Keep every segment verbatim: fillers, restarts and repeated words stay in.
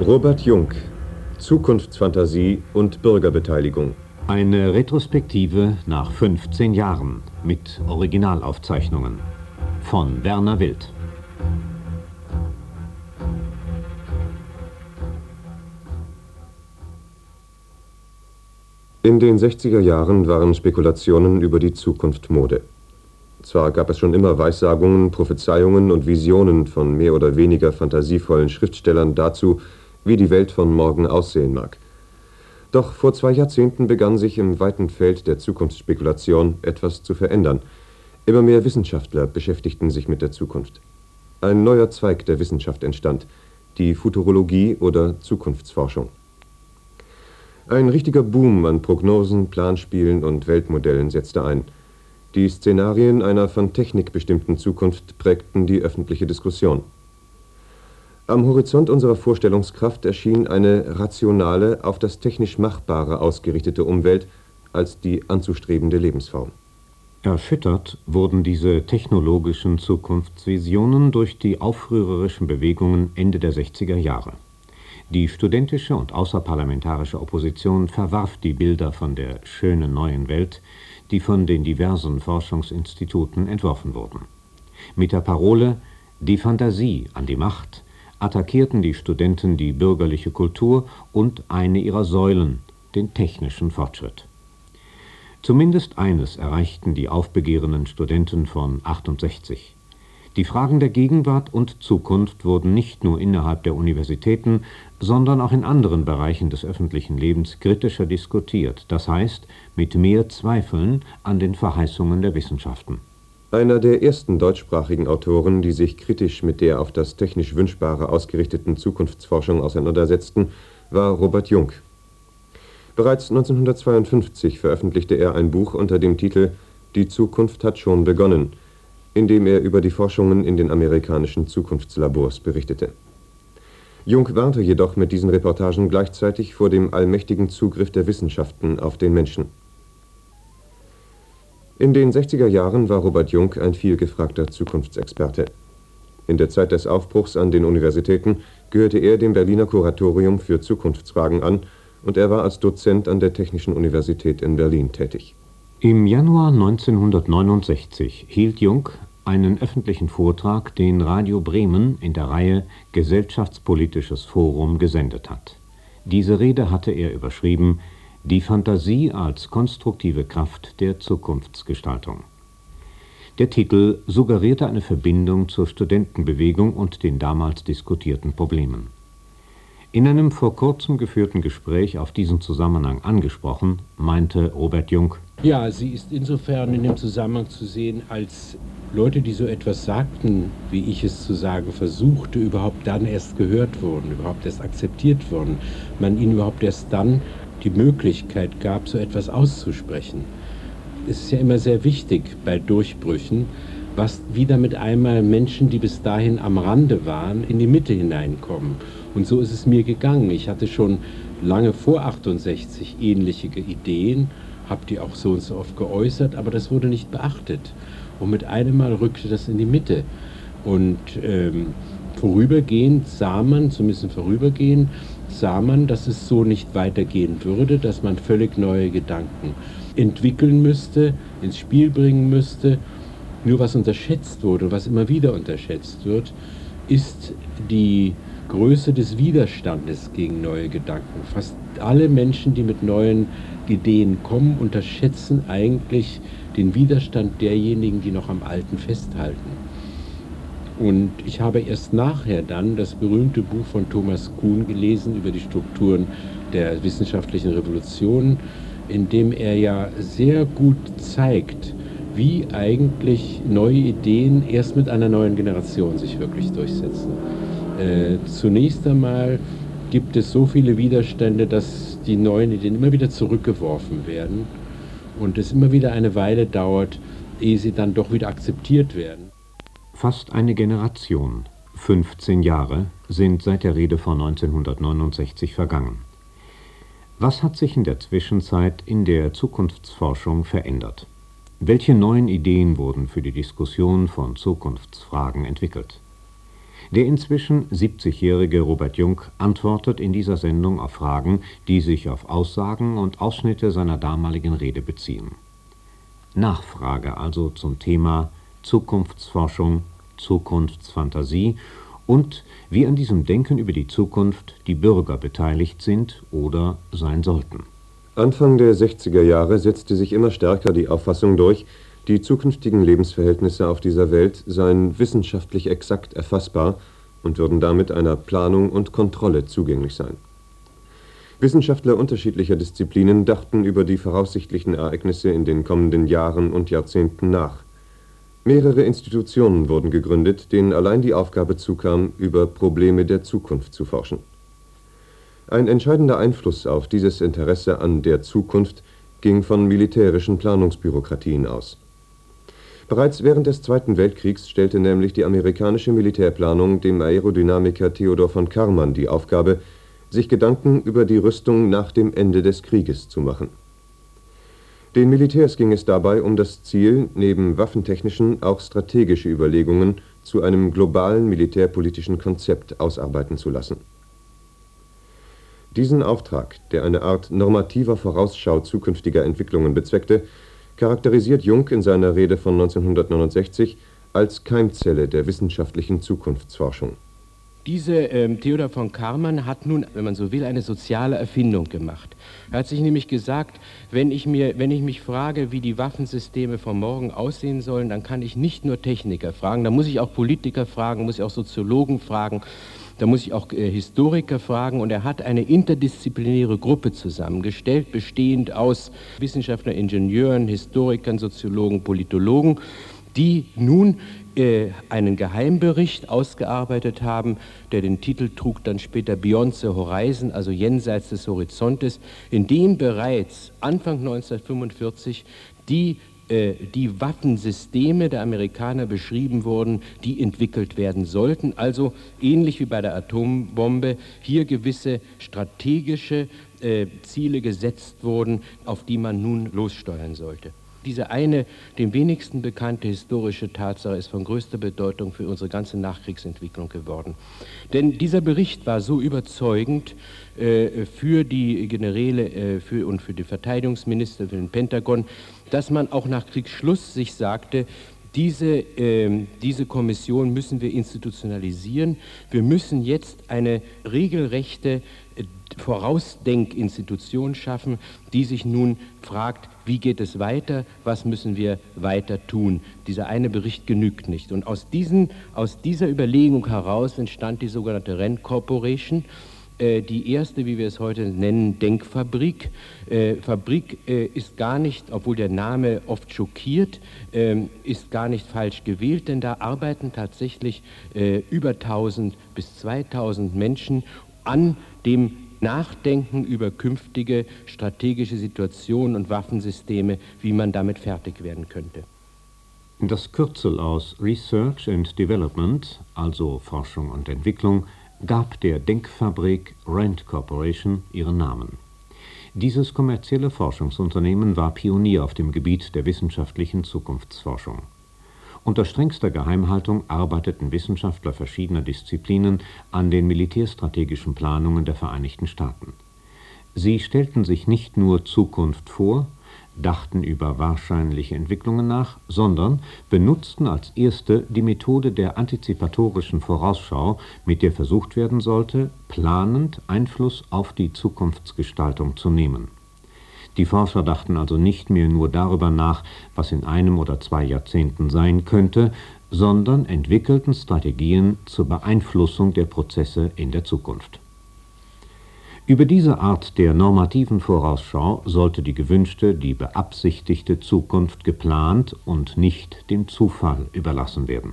Robert Jungk, Zukunftsfantasie und Bürgerbeteiligung. Eine Retrospektive nach fünfzehn Jahren mit Originalaufzeichnungen von Werner Wild. In den sechziger Jahren waren Spekulationen über die Zukunft Mode. Zwar gab es schon immer Weissagungen, Prophezeiungen und Visionen von mehr oder weniger fantasievollen Schriftstellern dazu, wie die Welt von morgen aussehen mag. Doch vor zwei Jahrzehnten begann sich im weiten Feld der Zukunftsspekulation etwas zu verändern. Immer mehr Wissenschaftler beschäftigten sich mit der Zukunft. Ein neuer Zweig der Wissenschaft entstand, die Futurologie oder Zukunftsforschung. Ein richtiger Boom an Prognosen, Planspielen und Weltmodellen setzte ein. Die Szenarien einer von Technik bestimmten Zukunft prägten die öffentliche Diskussion. Am Horizont unserer Vorstellungskraft erschien eine rationale, auf das technisch Machbare ausgerichtete Umwelt als die anzustrebende Lebensform. Erschüttert wurden diese technologischen Zukunftsvisionen durch die aufrührerischen Bewegungen Ende der sechziger Jahre. Die studentische und außerparlamentarische Opposition verwarf die Bilder von der schönen neuen Welt, die von den diversen Forschungsinstituten entworfen wurden. Mit der Parole »Die Fantasie an die Macht« attackierten die Studenten die bürgerliche Kultur und eine ihrer Säulen, den technischen Fortschritt. Zumindest eines erreichten die aufbegehrenden Studenten von achtundsechzig. Die Fragen der Gegenwart und Zukunft wurden nicht nur innerhalb der Universitäten, sondern auch in anderen Bereichen des öffentlichen Lebens kritischer diskutiert, das heißt mit mehr Zweifeln an den Verheißungen der Wissenschaften. Einer der ersten deutschsprachigen Autoren, die sich kritisch mit der auf das technisch Wünschbare ausgerichteten Zukunftsforschung auseinandersetzten, war Robert Jungk. Bereits neunzehnhundertzweiundfünfzig veröffentlichte er ein Buch unter dem Titel »Die Zukunft hat schon begonnen«, in dem er über die Forschungen in den amerikanischen Zukunftslabors berichtete. Jungk warnte jedoch mit diesen Reportagen gleichzeitig vor dem allmächtigen Zugriff der Wissenschaften auf den Menschen. In den sechziger Jahren war Robert Jungk ein vielgefragter Zukunftsexperte. In der Zeit des Aufbruchs an den Universitäten gehörte er dem Berliner Kuratorium für Zukunftsfragen an und er war als Dozent an der Technischen Universität in Berlin tätig. Im Januar neunzehnhundertneunundsechzig hielt Jungk einen öffentlichen Vortrag, den Radio Bremen in der Reihe Gesellschaftspolitisches Forum gesendet hat. Diese Rede hatte er überschrieben »Die Fantasie als konstruktive Kraft der Zukunftsgestaltung«. Der Titel suggerierte eine Verbindung zur Studentenbewegung und den damals diskutierten Problemen. In einem vor kurzem geführten Gespräch auf diesen Zusammenhang angesprochen, meinte Robert Jungk: Ja, sie ist insofern in dem Zusammenhang zu sehen, als Leute, die so etwas sagten, wie ich es zu sagen versuchte, überhaupt dann erst gehört wurden, überhaupt erst akzeptiert wurden, man ihnen überhaupt erst dann die Möglichkeit gab, so etwas auszusprechen. Es ist ja immer sehr wichtig bei Durchbrüchen, was wieder mit einmal Menschen, die bis dahin am Rande waren, in die Mitte hineinkommen. Und so ist es mir gegangen. Ich hatte schon lange vor achtundsechzig ähnliche Ideen, habe die auch so und so oft geäußert, aber das wurde nicht beachtet. Und mit einem Mal rückte das in die Mitte. Und ähm, vorübergehend sah man, zumindest vorübergehend, sah man, dass es so nicht weitergehen würde, dass man völlig neue Gedanken entwickeln müsste, ins Spiel bringen müsste. Nur was unterschätzt wurde, was immer wieder unterschätzt wird, ist die Größe des Widerstandes gegen neue Gedanken. Fast alle Menschen, die mit neuen Ideen kommen, unterschätzen eigentlich den Widerstand derjenigen, die noch am Alten festhalten. Und ich habe erst nachher dann das berühmte Buch von Thomas Kuhn gelesen über die Strukturen der wissenschaftlichen Revolution, in dem er ja sehr gut zeigt, wie eigentlich neue Ideen erst mit einer neuen Generation sich wirklich durchsetzen. Äh, zunächst einmal gibt es so viele Widerstände, dass die neuen Ideen immer wieder zurückgeworfen werden und es immer wieder eine Weile dauert, ehe sie dann doch wieder akzeptiert werden. Fast eine Generation, fünfzehn Jahre, sind seit der Rede von neunzehnhundertneunundsechzig vergangen. Was hat sich in der Zwischenzeit in der Zukunftsforschung verändert? Welche neuen Ideen wurden für die Diskussion von Zukunftsfragen entwickelt? Der inzwischen siebzigjährige Robert Jungk antwortet in dieser Sendung auf Fragen, die sich auf Aussagen und Ausschnitte seiner damaligen Rede beziehen. Nachfrage also zum Thema Zukunftsforschung, Zukunftsfantasie und wie an diesem Denken über die Zukunft die Bürger beteiligt sind oder sein sollten. Anfang der sechziger Jahre setzte sich immer stärker die Auffassung durch, die zukünftigen Lebensverhältnisse auf dieser Welt seien wissenschaftlich exakt erfassbar und würden damit einer Planung und Kontrolle zugänglich sein. Wissenschaftler unterschiedlicher Disziplinen dachten über die voraussichtlichen Ereignisse in den kommenden Jahren und Jahrzehnten nach. Mehrere Institutionen wurden gegründet, denen allein die Aufgabe zukam, über Probleme der Zukunft zu forschen. Ein entscheidender Einfluss auf dieses Interesse an der Zukunft ging von militärischen Planungsbürokratien aus. Bereits während des Zweiten Weltkriegs stellte nämlich die amerikanische Militärplanung dem Aerodynamiker Theodor von Karman die Aufgabe, sich Gedanken über die Rüstung nach dem Ende des Krieges zu machen. Den Militärs ging es dabei um das Ziel, neben waffentechnischen auch strategische Überlegungen zu einem globalen militärpolitischen Konzept ausarbeiten zu lassen. Diesen Auftrag, der eine Art normativer Vorausschau zukünftiger Entwicklungen bezweckte, charakterisiert Jungk in seiner Rede von neunzehnhundertneunundsechzig als Keimzelle der wissenschaftlichen Zukunftsforschung. Diese ähm, Theodor von Karman hat nun, wenn man so will, eine soziale Erfindung gemacht. Er hat sich nämlich gesagt, wenn ich, mir, wenn ich mich frage, wie die Waffensysteme von morgen aussehen sollen, dann kann ich nicht nur Techniker fragen, da muss ich auch Politiker fragen, muss ich auch Soziologen fragen, da muss ich auch äh, Historiker fragen, und er hat eine interdisziplinäre Gruppe zusammengestellt, bestehend aus Wissenschaftlern, Ingenieuren, Historikern, Soziologen, Politologen, die nun äh, einen Geheimbericht ausgearbeitet haben, der den Titel trug dann später Beyond the Horizon, also jenseits des Horizontes, in dem bereits Anfang neunzehnhundertfünfundvierzig die die Waffensysteme der Amerikaner beschrieben wurden, die entwickelt werden sollten. Also ähnlich wie bei der Atombombe hier gewisse strategische äh, Ziele gesetzt wurden, auf die man nun lossteuern sollte. Diese eine, dem wenigsten bekannte historische Tatsache ist von größter Bedeutung für unsere ganze Nachkriegsentwicklung geworden. Denn dieser Bericht war so überzeugend äh, für die Generäle äh, für, und für die Verteidigungsminister, für den Pentagon, dass man auch nach Kriegsschluss sich sagte, diese, äh, diese Kommission müssen wir institutionalisieren. Wir müssen jetzt eine regelrechte äh, Vorausdenkinstitution schaffen, die sich nun fragt, wie geht es weiter, was müssen wir weiter tun. Dieser eine Bericht genügt nicht. Und aus, diesen, aus dieser Überlegung heraus entstand die sogenannte Rand Corporation, äh, die erste, wie wir es heute nennen, Denkfabrik. Äh, Fabrik äh, ist gar nicht, obwohl der Name oft schockiert, äh, ist gar nicht falsch gewählt, denn da arbeiten tatsächlich äh, über tausend bis zweitausend Menschen an dem Nachdenken über künftige strategische Situationen und Waffensysteme, wie man damit fertig werden könnte. Das Kürzel aus Research and Development, also Forschung und Entwicklung, gab der Denkfabrik Rand Corporation ihren Namen. Dieses kommerzielle Forschungsunternehmen war Pionier auf dem Gebiet der wissenschaftlichen Zukunftsforschung. Unter strengster Geheimhaltung arbeiteten Wissenschaftler verschiedener Disziplinen an den militärstrategischen Planungen der Vereinigten Staaten. Sie stellten sich nicht nur Zukunft vor, dachten über wahrscheinliche Entwicklungen nach, sondern benutzten als erste die Methode der antizipatorischen Vorausschau, mit der versucht werden sollte, planend Einfluss auf die Zukunftsgestaltung zu nehmen. Die Forscher dachten also nicht mehr nur darüber nach, was in einem oder zwei Jahrzehnten sein könnte, sondern entwickelten Strategien zur Beeinflussung der Prozesse in der Zukunft. Über diese Art der normativen Vorausschau sollte die gewünschte, die beabsichtigte Zukunft geplant und nicht dem Zufall überlassen werden.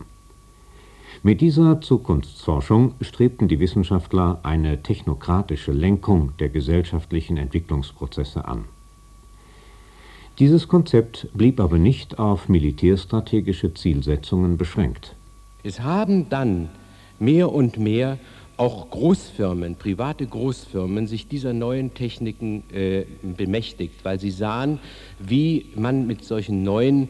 Mit dieser Zukunftsforschung strebten die Wissenschaftler eine technokratische Lenkung der gesellschaftlichen Entwicklungsprozesse an. Dieses Konzept blieb aber nicht auf militärstrategische Zielsetzungen beschränkt. Es haben dann mehr und mehr auch Großfirmen, private Großfirmen, sich dieser neuen Techniken äh, bemächtigt, weil sie sahen, wie man mit solchen neuen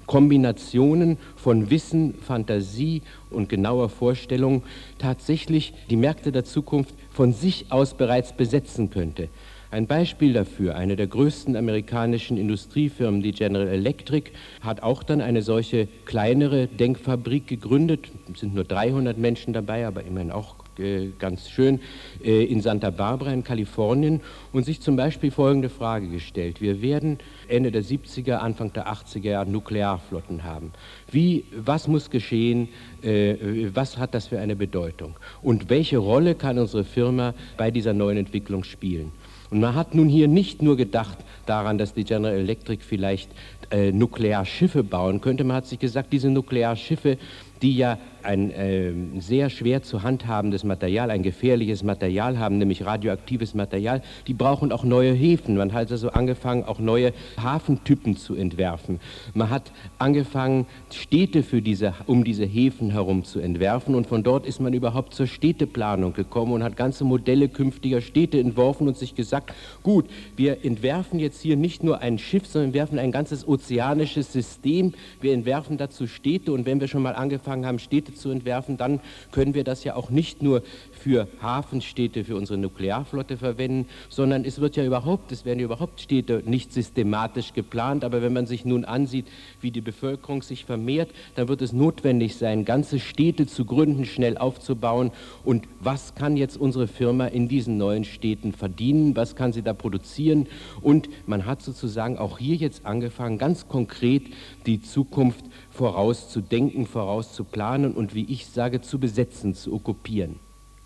Kombinationen von Wissen, Fantasie und genauer Vorstellung tatsächlich die Märkte der Zukunft von sich aus bereits besetzen könnte. Ein Beispiel dafür, eine der größten amerikanischen Industriefirmen, die General Electric, hat auch dann eine solche kleinere Denkfabrik gegründet. Es sind nur dreihundert Menschen dabei, aber immerhin auch äh, ganz schön, äh, in Santa Barbara in Kalifornien und sich zum Beispiel folgende Frage gestellt. Wir werden Ende der siebziger, Anfang der achtziger Jahre Nuklearflotten haben. Wie, was muss geschehen? Äh, was hat das für eine Bedeutung? Und welche Rolle kann unsere Firma bei dieser neuen Entwicklung spielen? Und man hat nun hier nicht nur gedacht daran, dass die General Electric vielleicht äh, Nuklearschiffe bauen könnte, man hat sich gesagt, diese Nuklearschiffe, die ja ein äh, sehr schwer zu handhabendes Material, ein gefährliches Material haben, nämlich radioaktives Material, die brauchen auch neue Häfen. Man hat also angefangen, auch neue Hafentypen zu entwerfen. Man hat angefangen, Städte für diese, um diese Häfen herum zu entwerfen und von dort ist man überhaupt zur Städteplanung gekommen und hat ganze Modelle künftiger Städte entworfen und sich gesagt, gut, wir entwerfen jetzt hier nicht nur ein Schiff, sondern entwerfen ein ganzes ozeanisches System, wir entwerfen dazu Städte und wenn wir schon mal angefangen haben, Städte zu entwerfen, dann können wir das ja auch nicht nur für Hafenstädte, für unsere Nuklearflotte verwenden, sondern es wird ja überhaupt, es werden ja überhaupt Städte nicht systematisch geplant, aber wenn man sich nun ansieht, wie die Bevölkerung sich vermehrt, dann wird es notwendig sein, ganze Städte zu gründen, schnell aufzubauen und was kann jetzt unsere Firma in diesen neuen Städten verdienen, was kann sie da produzieren und man hat sozusagen auch hier jetzt angefangen, ganz konkret die Zukunft vorauszudenken, vorauszuplanen und wie ich sage, zu besetzen, zu okkupieren.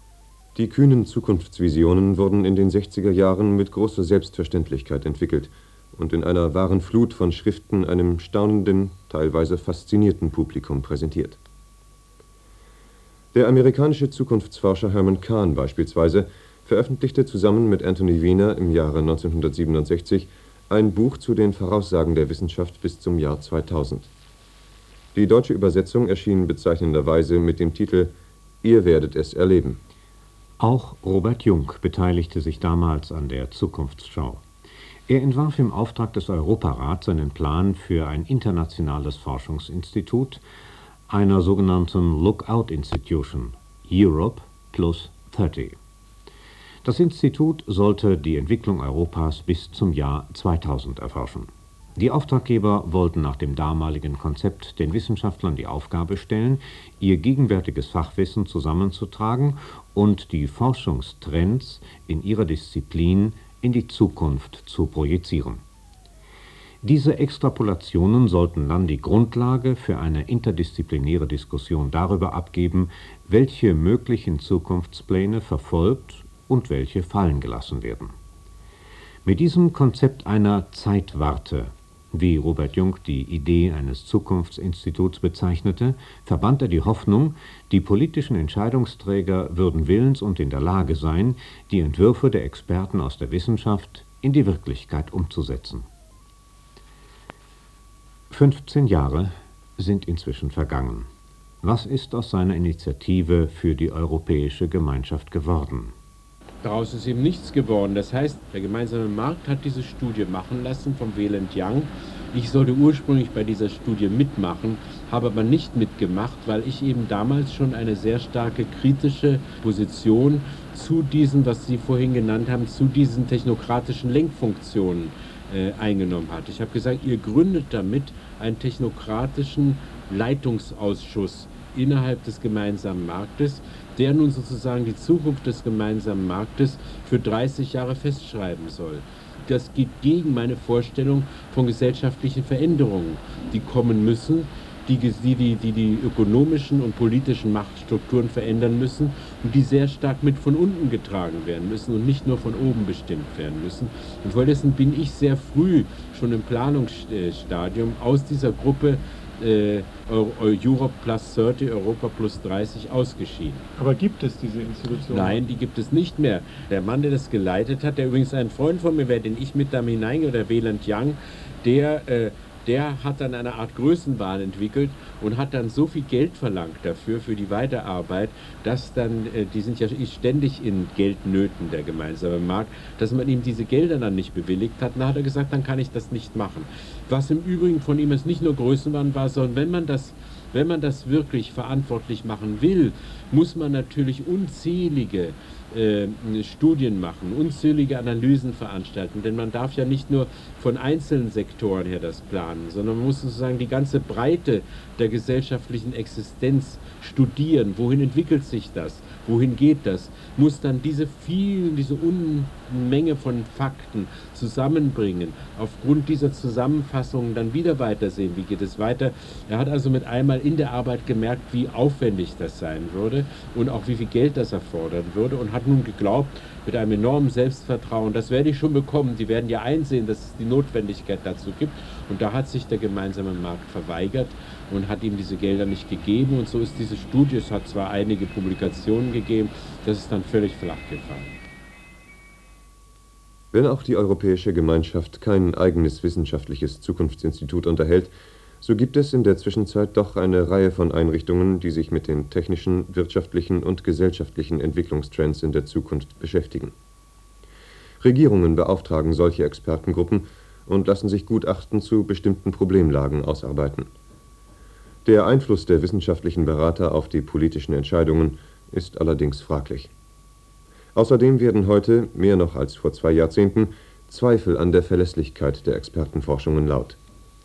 Die kühnen Zukunftsvisionen wurden in den sechziger Jahren mit großer Selbstverständlichkeit entwickelt und in einer wahren Flut von Schriften einem staunenden, teilweise faszinierten Publikum präsentiert. Der amerikanische Zukunftsforscher Herman Kahn beispielsweise veröffentlichte zusammen mit Anthony Weiner im Jahre neunzehnhundertsiebenundsechzig ein Buch zu den Voraussagen der Wissenschaft bis zum Jahr zweitausend. Die deutsche Übersetzung erschien bezeichnenderweise mit dem Titel »Ihr werdet es erleben«. Auch Robert Jung beteiligte sich damals an der Zukunftsschau. Er entwarf im Auftrag des Europarats einen Plan für ein internationales Forschungsinstitut, einer sogenannten Lookout Institution, Europe plus dreißig. Das Institut sollte die Entwicklung Europas bis zum Jahr zweitausend erforschen. Die Auftraggeber wollten nach dem damaligen Konzept den Wissenschaftlern die Aufgabe stellen, ihr gegenwärtiges Fachwissen zusammenzutragen und die Forschungstrends in ihrer Disziplin in die Zukunft zu projizieren. Diese Extrapolationen sollten dann die Grundlage für eine interdisziplinäre Diskussion darüber abgeben, welche möglichen Zukunftspläne verfolgt und welche fallen gelassen werden. Mit diesem Konzept einer Zeitwarte, wie Robert Jung die Idee eines Zukunftsinstituts bezeichnete, verband er die Hoffnung, die politischen Entscheidungsträger würden willens und in der Lage sein, die Entwürfe der Experten aus der Wissenschaft in die Wirklichkeit umzusetzen. fünfzehn Jahre sind inzwischen vergangen. Was ist aus seiner Initiative für die Europäische Gemeinschaft geworden? Daraus ist eben nichts geworden. Das heißt, der gemeinsame Markt hat diese Studie machen lassen vom Wayland Young. Ich sollte ursprünglich bei dieser Studie mitmachen, habe aber nicht mitgemacht, weil ich eben damals schon eine sehr starke kritische Position zu diesen, was Sie vorhin genannt haben, zu diesen technokratischen Lenkfunktionen äh, eingenommen hatte. Ich habe gesagt, ihr gründet damit einen technokratischen Leitungsausschuss innerhalb des gemeinsamen Marktes, der nun sozusagen die Zukunft des gemeinsamen Marktes für dreißig Jahre festschreiben soll. Das geht gegen meine Vorstellung von gesellschaftlichen Veränderungen, die kommen müssen, die die, die, die die ökonomischen und politischen Machtstrukturen verändern müssen und die sehr stark mit von unten getragen werden müssen und nicht nur von oben bestimmt werden müssen. Und vor dessen bin ich sehr früh, schon im Planungsstadium, aus dieser Gruppe Äh, Europe plus dreißig, Europa plus dreißig ausgeschieden. Aber gibt es diese Institution? Nein, die gibt es nicht mehr. Der Mann, der das geleitet hat, der übrigens ein Freund von mir wäre, den ich mit da hineingehe, der Wayland Young, der, äh, der hat dann eine Art Größenwahn entwickelt und hat dann so viel Geld verlangt dafür, für die Weiterarbeit, dass dann, äh, die sind ja ständig in Geldnöten, der gemeinsame Markt, dass man ihm diese Gelder dann nicht bewilligt hat. Dann hat er gesagt, dann kann ich das nicht machen. Was im Übrigen von ihm jetzt nicht nur Größenwahn war, sondern wenn man das Wenn man das wirklich verantwortlich machen will, muss man natürlich unzählige äh, Studien machen, unzählige Analysen veranstalten, denn man darf ja nicht nur von einzelnen Sektoren her das planen, sondern man muss sozusagen die ganze Breite der gesellschaftlichen Existenz studieren. Wohin entwickelt sich das? Wohin geht das? Muss dann diese vielen, diese Unmenge von Fakten zusammenbringen, aufgrund dieser Zusammenfassungen dann wieder weitersehen, wie geht es weiter. Er hat also mit einmal in der Arbeit gemerkt, wie aufwendig das sein würde und auch wie viel Geld das erfordern würde und hat nun geglaubt, mit einem enormen Selbstvertrauen, das werde ich schon bekommen, die werden ja einsehen, dass es die Notwendigkeit dazu gibt. Und da hat sich der gemeinsame Markt verweigert und hat ihm diese Gelder nicht gegeben. Und so ist diese Studie, es hat zwar einige Publikationen gegeben, das ist dann völlig flach gefallen. Wenn auch die Europäische Gemeinschaft kein eigenes wissenschaftliches Zukunftsinstitut unterhält, so gibt es in der Zwischenzeit doch eine Reihe von Einrichtungen, die sich mit den technischen, wirtschaftlichen und gesellschaftlichen Entwicklungstrends in der Zukunft beschäftigen. Regierungen beauftragen solche Expertengruppen und lassen sich Gutachten zu bestimmten Problemlagen ausarbeiten. Der Einfluss der wissenschaftlichen Berater auf die politischen Entscheidungen ist allerdings fraglich. Außerdem werden heute, mehr noch als vor zwei Jahrzehnten, Zweifel an der Verlässlichkeit der Expertenforschungen laut.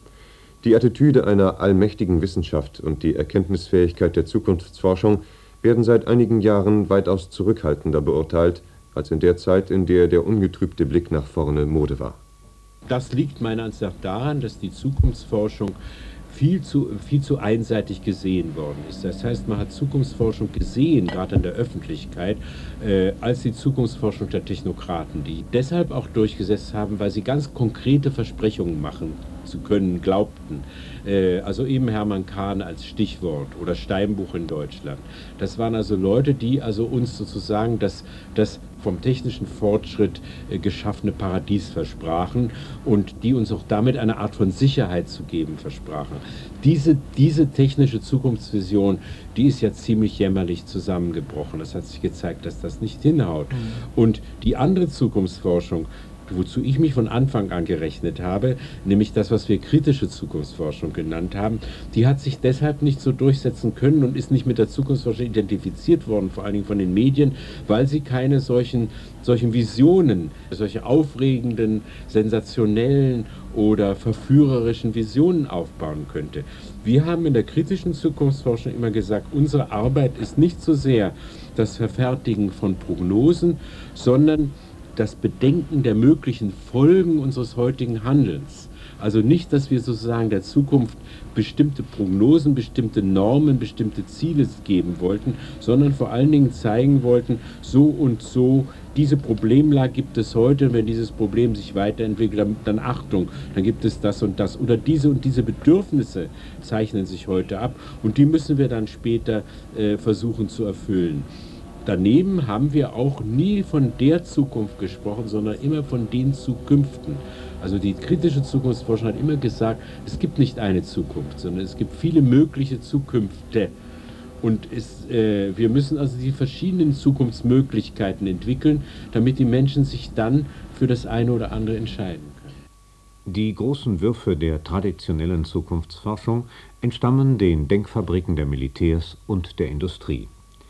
Die Attitüde einer allmächtigen Wissenschaft und die Erkenntnisfähigkeit der Zukunftsforschung werden seit einigen Jahren weitaus zurückhaltender beurteilt, als in der Zeit, in der der ungetrübte Blick nach vorne Mode war. Das liegt meiner Ansicht nach daran, dass die Zukunftsforschung viel zu, viel zu einseitig gesehen worden ist. Das heißt, man hat Zukunftsforschung gesehen, gerade in der Öffentlichkeit, äh, als die Zukunftsforschung der Technokraten, die deshalb auch durchgesetzt haben, weil sie ganz konkrete Versprechungen machen zu können, glaubten. Äh, also eben Hermann Kahn als Stichwort oder Steinbuch in Deutschland. Das waren also Leute, die also uns sozusagen das, das vom technischen Fortschritt äh, geschaffene Paradies versprachen und die uns auch damit eine Art von Sicherheit zu geben versprachen. Diese, diese technische Zukunftsvision, die ist ja ziemlich jämmerlich zusammengebrochen. Es hat sich gezeigt, dass das nicht hinhaut. Mhm. Und die andere Zukunftsforschung, wozu ich mich von Anfang an gerechnet habe, nämlich das, was wir kritische Zukunftsforschung genannt haben, die hat sich deshalb nicht so durchsetzen können und ist nicht mit der Zukunftsforschung identifiziert worden, vor allen Dingen von den Medien, weil sie keine solchen, solchen Visionen, solche aufregenden, sensationellen oder verführerischen Visionen aufbauen könnte. Wir haben in der kritischen Zukunftsforschung immer gesagt, unsere Arbeit ist nicht so sehr das Verfertigen von Prognosen, sondern das Bedenken der möglichen Folgen unseres heutigen Handelns. Also nicht, dass wir sozusagen der Zukunft bestimmte Prognosen, bestimmte Normen, bestimmte Ziele geben wollten, sondern vor allen Dingen zeigen wollten, so und so, diese Problemlage gibt es heute, und wenn dieses Problem sich weiterentwickelt, dann, dann Achtung, dann gibt es das und das. Oder diese und diese Bedürfnisse zeichnen sich heute ab und die müssen wir dann später äh, versuchen zu erfüllen. Daneben haben wir auch nie von der Zukunft gesprochen, sondern immer von den Zukünften. Also die kritische Zukunftsforschung hat immer gesagt, es gibt nicht eine Zukunft, sondern es gibt viele mögliche Zukünfte. Und es, äh, wir müssen also die verschiedenen Zukunftsmöglichkeiten entwickeln, damit die Menschen sich dann für das eine oder andere entscheiden können. Die großen Würfe der traditionellen Zukunftsforschung entstammen den Denkfabriken der Militärs und der Industrie.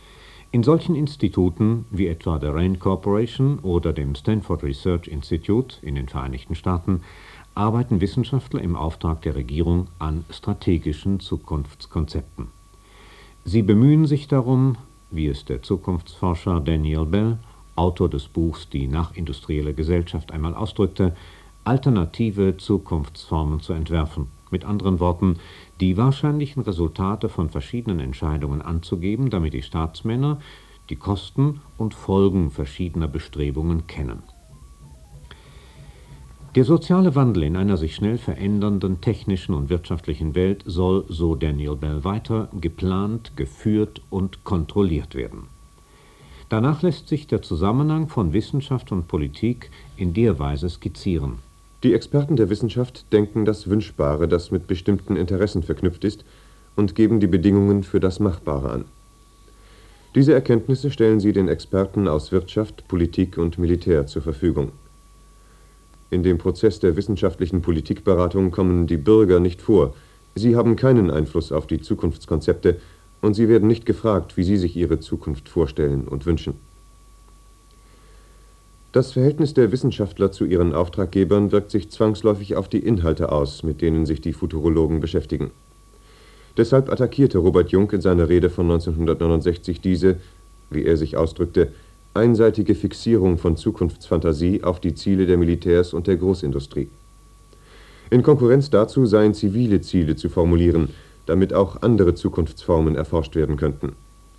In solchen Instituten wie etwa der Rand Corporation oder dem Stanford Research Institute in den Vereinigten Staaten arbeiten Wissenschaftler im Auftrag der Regierung an strategischen Zukunftskonzepten. Sie bemühen sich darum, wie es der Zukunftsforscher Daniel Bell, Autor des Buchs Die nachindustrielle Gesellschaft, einmal ausdrückte, alternative Zukunftsformen zu entwerfen. Mit anderen Worten, die wahrscheinlichen Resultate von verschiedenen Entscheidungen anzugeben, damit die Staatsmänner die Kosten und Folgen verschiedener Bestrebungen kennen. Der soziale Wandel in einer sich schnell verändernden technischen und wirtschaftlichen Welt soll, so Daniel Bell weiter, geplant, geführt und kontrolliert werden. Danach lässt sich der Zusammenhang von Wissenschaft und Politik in der Weise skizzieren. Die Experten der Wissenschaft denken das Wünschbare, das mit bestimmten Interessen verknüpft ist, und geben die Bedingungen für das Machbare an. Diese Erkenntnisse stellen sie den Experten aus Wirtschaft, Politik und Militär zur Verfügung. In dem Prozess der wissenschaftlichen Politikberatung kommen die Bürger nicht vor. Sie haben keinen Einfluss auf die Zukunftskonzepte und sie werden nicht gefragt, wie sie sich ihre Zukunft vorstellen und wünschen. Das Verhältnis der Wissenschaftler zu ihren Auftraggebern wirkt sich zwangsläufig auf die Inhalte aus, mit denen sich die Futurologen beschäftigen. Deshalb attackierte Robert Jung in seiner Rede von neunzehnhundertneunundsechzig diese, wie er sich ausdrückte, einseitige Fixierung von Zukunftsfantasie auf die Ziele der Militärs und der Großindustrie. In Konkurrenz dazu seien zivile Ziele zu formulieren, damit auch andere Zukunftsformen erforscht werden könnten.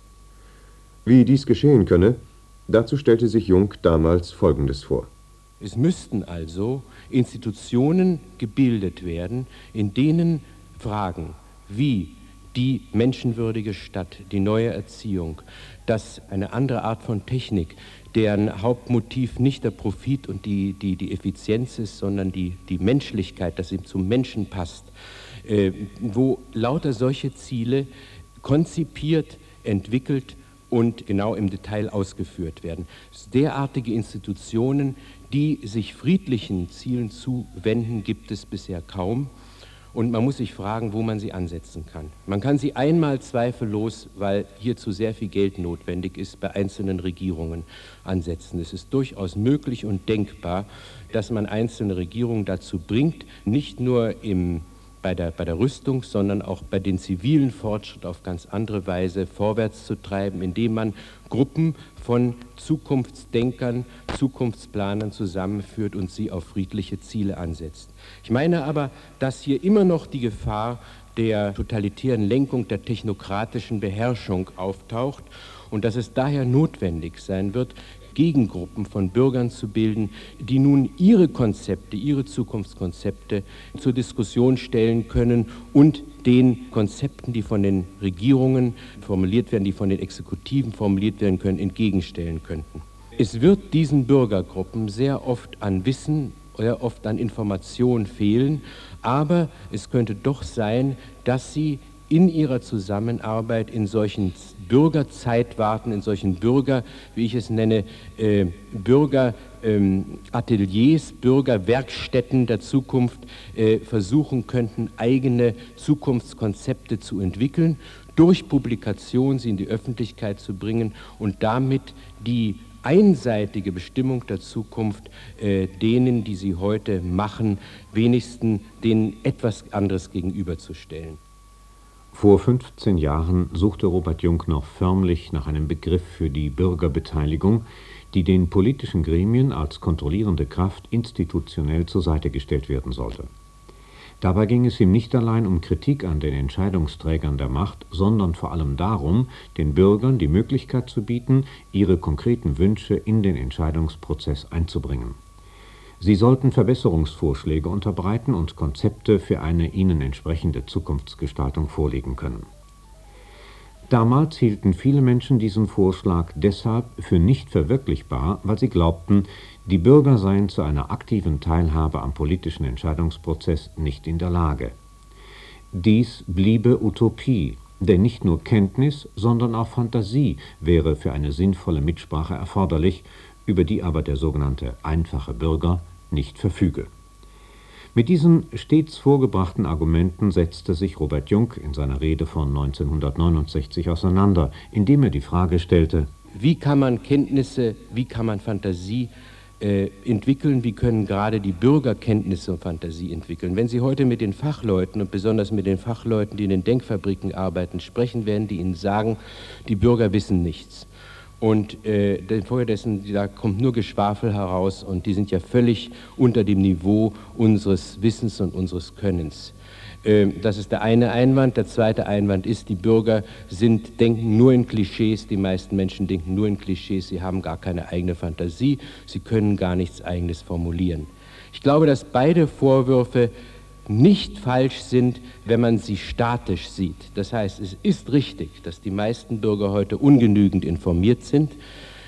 Wie dies geschehen könne, dazu stellte sich Jung damals Folgendes vor. Es müssten also Institutionen gebildet werden, in denen Fragen wie die menschenwürdige Stadt, die neue Erziehung, dass eine andere Art von Technik, deren Hauptmotiv nicht der Profit und die, die, die Effizienz ist, sondern die, die Menschlichkeit, dass sie zum Menschen passt, äh, wo lauter solche Ziele konzipiert, entwickelt und genau im Detail ausgeführt werden. Derartige Institutionen, die sich friedlichen Zielen zuwenden, gibt es bisher kaum. Und man muss sich fragen, wo man sie ansetzen kann. Man kann sie einmal zweifellos, weil hierzu sehr viel Geld notwendig ist, bei einzelnen Regierungen ansetzen. Es ist durchaus möglich und denkbar, dass man einzelne Regierungen dazu bringt, nicht nur im, bei, der, bei der Rüstung, sondern auch bei den zivilen Fortschritt auf ganz andere Weise vorwärts zu treiben, indem man Gruppen von Zukunftsdenkern, Zukunftsplanern zusammenführt und sie auf friedliche Ziele ansetzt. Ich meine aber, dass hier immer noch die Gefahr der totalitären Lenkung, der technokratischen Beherrschung auftaucht und dass es daher notwendig sein wird, Gegengruppen von Bürgern zu bilden, die nun ihre Konzepte, ihre Zukunftskonzepte zur Diskussion stellen können und den Konzepten, die von den Regierungen formuliert werden, die von den Exekutiven formuliert werden können, entgegenstellen könnten. Es wird diesen Bürgergruppen sehr oft an Wissen, sehr oft an Information fehlen, aber es könnte doch sein, dass sie in ihrer Zusammenarbeit in solchen Bürgerzeitwarten, in solchen Bürger, wie ich es nenne, äh, Bürgerateliers, ähm, Bürgerwerkstätten der Zukunft äh, versuchen könnten, eigene Zukunftskonzepte zu entwickeln, durch Publikation sie in die Öffentlichkeit zu bringen und damit die einseitige Bestimmung der Zukunft äh, denen, die sie heute machen, wenigstens denen etwas anderes gegenüberzustellen. Vor fünfzehn Jahren suchte Robert Jung noch förmlich nach einem Begriff für die Bürgerbeteiligung, die den politischen Gremien als kontrollierende Kraft institutionell zur Seite gestellt werden sollte. Dabei ging es ihm nicht allein um Kritik an den Entscheidungsträgern der Macht, sondern vor allem darum, den Bürgern die Möglichkeit zu bieten, ihre konkreten Wünsche in den Entscheidungsprozess einzubringen. Sie sollten Verbesserungsvorschläge unterbreiten und Konzepte für eine ihnen entsprechende Zukunftsgestaltung vorlegen können. Damals hielten viele Menschen diesen Vorschlag deshalb für nicht verwirklichbar, weil sie glaubten, die Bürger seien zu einer aktiven Teilhabe am politischen Entscheidungsprozess nicht in der Lage. Dies bliebe Utopie, denn nicht nur Kenntnis, sondern auch Fantasie wäre für eine sinnvolle Mitsprache erforderlich, über die aber der sogenannte einfache Bürger nicht verfüge. Mit diesen stets vorgebrachten Argumenten setzte sich Robert Jung in seiner Rede von neunzehnhundertneunundsechzig auseinander, indem er die Frage stellte: Wie kann man Kenntnisse, wie kann man Fantasie äh, entwickeln, wie können gerade die Bürger Kenntnisse und Fantasie entwickeln? Wenn Sie heute mit den Fachleuten und besonders mit den Fachleuten, die in den Denkfabriken arbeiten, sprechen, werden die Ihnen sagen, die Bürger wissen nichts. Und äh, vordessen, da kommt nur Geschwafel heraus und die sind ja völlig unter dem Niveau unseres Wissens und unseres Könnens. Äh, das ist der eine Einwand. Der zweite Einwand ist, die Bürger sind, denken nur in Klischees, die meisten Menschen denken nur in Klischees, sie haben gar keine eigene Fantasie, sie können gar nichts Eigenes formulieren. Ich glaube, dass beide Vorwürfe nicht falsch sind, wenn man sie statisch sieht. Das heißt, es ist richtig, dass die meisten Bürger heute ungenügend informiert sind.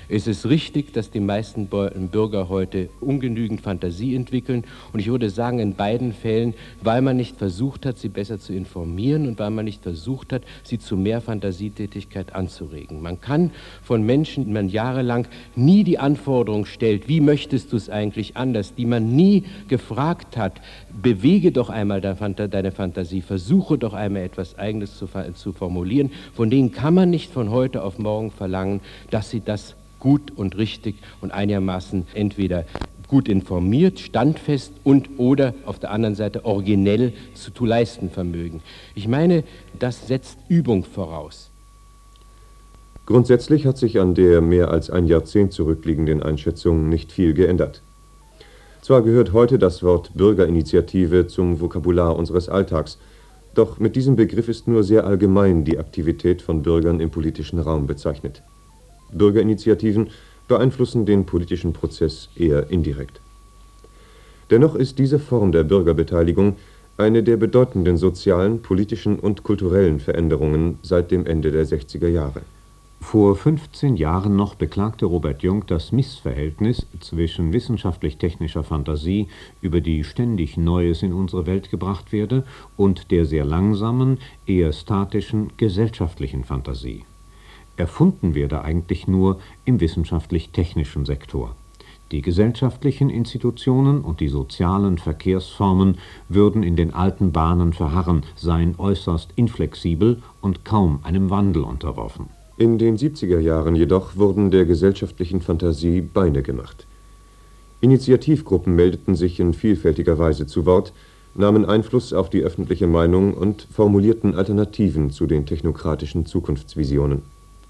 Es ist richtig, dass die meisten Bürger heute ungenügend Fantasie entwickeln. Und ich würde sagen, in beiden Fällen, weil man nicht versucht hat, sie besser zu informieren und weil man nicht versucht hat, sie zu mehr Fantasietätigkeit anzuregen. Man kann von Menschen, die man jahrelang nie die Anforderung stellt, wie möchtest du es eigentlich anders, die man nie gefragt hat, bewege doch einmal deine Fantasie, versuche doch einmal etwas Eigenes zu, zu formulieren, von denen kann man nicht von heute auf morgen verlangen, dass sie das gut und richtig und einigermaßen entweder gut informiert, standfest und oder auf der anderen Seite originell zu, zu leisten vermögen. Ich meine, das setzt Übung voraus. Grundsätzlich hat sich an der mehr als ein Jahrzehnt zurückliegenden Einschätzung nicht viel geändert. Zwar gehört heute das Wort Bürgerinitiative zum Vokabular unseres Alltags, doch mit diesem Begriff ist nur sehr allgemein die Aktivität von Bürgern im politischen Raum bezeichnet. Bürgerinitiativen beeinflussen den politischen Prozess eher indirekt. Dennoch ist diese Form der Bürgerbeteiligung eine der bedeutenden sozialen, politischen und kulturellen Veränderungen seit dem Ende der sechziger Jahre. Vor fünfzehn Jahren noch beklagte Robert Jung das Missverhältnis zwischen wissenschaftlich-technischer Fantasie, über die ständig Neues in unsere Welt gebracht werde, und der sehr langsamen, eher statischen gesellschaftlichen Fantasie. Erfunden werde eigentlich nur im wissenschaftlich-technischen Sektor. Die gesellschaftlichen Institutionen und die sozialen Verkehrsformen würden in den alten Bahnen verharren, seien äußerst inflexibel und kaum einem Wandel unterworfen. In den siebziger Jahren jedoch wurden der gesellschaftlichen Fantasie Beine gemacht. Initiativgruppen meldeten sich in vielfältiger Weise zu Wort, nahmen Einfluss auf die öffentliche Meinung und formulierten Alternativen zu den technokratischen Zukunftsvisionen.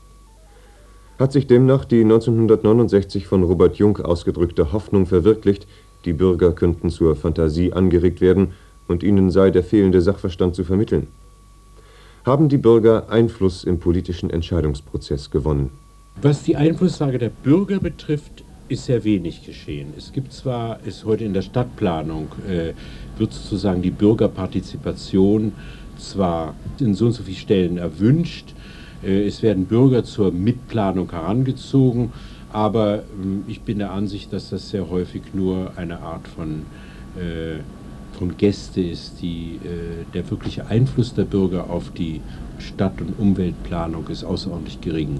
Hat sich demnach die neunzehnhundertneunundsechzig von Robert Jung ausgedrückte Hoffnung verwirklicht, die Bürger könnten zur Fantasie angeregt werden und ihnen sei der fehlende Sachverstand zu vermitteln? Haben die Bürger Einfluss im politischen Entscheidungsprozess gewonnen? Was die Einflussfrage der Bürger betrifft, ist sehr wenig geschehen. Es gibt zwar, ist heute in der Stadtplanung, äh, wird sozusagen die Bürgerpartizipation zwar in so und so vielen Stellen erwünscht, äh, es werden Bürger zur Mitplanung herangezogen, aber äh, ich bin der Ansicht, dass das sehr häufig nur eine Art von äh, von Gäste ist, die, äh, der wirkliche Einfluss der Bürger auf die Stadt- und Umweltplanung ist außerordentlich gering.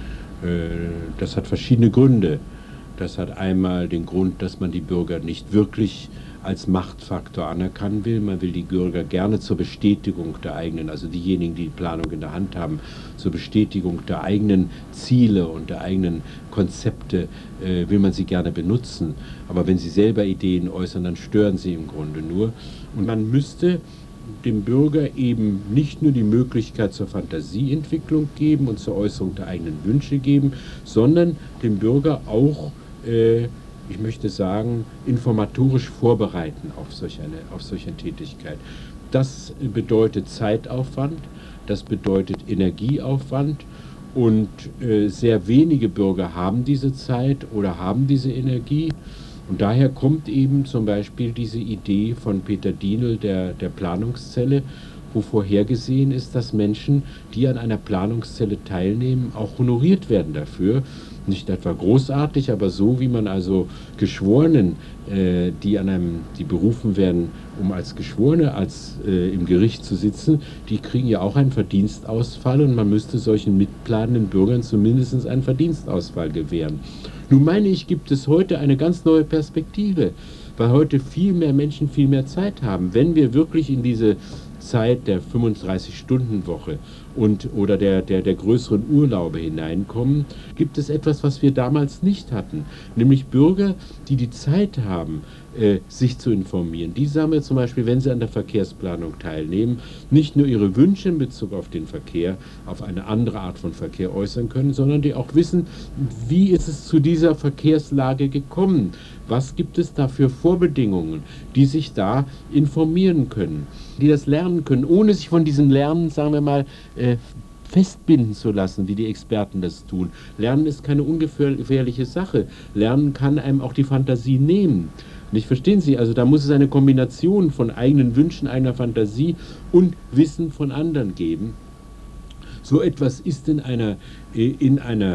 Äh, das hat verschiedene Gründe. Das hat einmal den Grund, dass man die Bürger nicht wirklich als Machtfaktor anerkennen will. Man will die Bürger gerne zur Bestätigung der eigenen, also diejenigen, die die Planung in der Hand haben, zur Bestätigung der eigenen Ziele und der eigenen Konzepte äh, will man sie gerne benutzen. Aber wenn sie selber Ideen äußern, dann stören sie im Grunde nur. Und man müsste dem Bürger eben nicht nur die Möglichkeit zur Fantasieentwicklung geben und zur Äußerung der eigenen Wünsche geben, sondern dem Bürger auch äh, ich möchte sagen, informatorisch vorbereiten auf solch eine, auf solch eine Tätigkeit. Das bedeutet Zeitaufwand, das bedeutet Energieaufwand und äh, sehr wenige Bürger haben diese Zeit oder haben diese Energie. Und daher kommt eben zum Beispiel diese Idee von Peter Dienel der, der Planungszelle, wo vorhergesehen ist, dass Menschen, die an einer Planungszelle teilnehmen, auch honoriert werden dafür. Nicht etwa großartig, aber so, wie man also Geschworenen, äh, die an einem, die berufen werden, um als Geschworene als, äh, im Gericht zu sitzen, die kriegen ja auch einen Verdienstausfall und man müsste solchen mitplanenden Bürgern zumindest einen Verdienstausfall gewähren. Nun meine ich, gibt es heute eine ganz neue Perspektive, weil heute viel mehr Menschen viel mehr Zeit haben. Wenn wir wirklich in diese Zeit der fünfunddreißig-Stunden-Woche und oder der, der, der größeren Urlaube hineinkommen, gibt es etwas, was wir damals nicht hatten, nämlich Bürger, die die Zeit haben, äh, sich zu informieren. Die sagen wir zum Beispiel, wenn sie an der Verkehrsplanung teilnehmen, nicht nur ihre Wünsche in Bezug auf den Verkehr, auf eine andere Art von Verkehr äußern können, sondern die auch wissen, wie ist es zu dieser Verkehrslage gekommen? Was gibt es da für Vorbedingungen, die sich da informieren können, die das lernen können, ohne sich von diesem Lernen, sagen wir mal, äh, festbinden zu lassen, wie die Experten das tun. Lernen ist keine ungefährliche Sache. Lernen kann einem auch die Fantasie nehmen. Nicht, verstehen Sie? Also da muss es eine Kombination von eigenen Wünschen, einer Fantasie und Wissen von anderen geben. So etwas ist in einer, in einer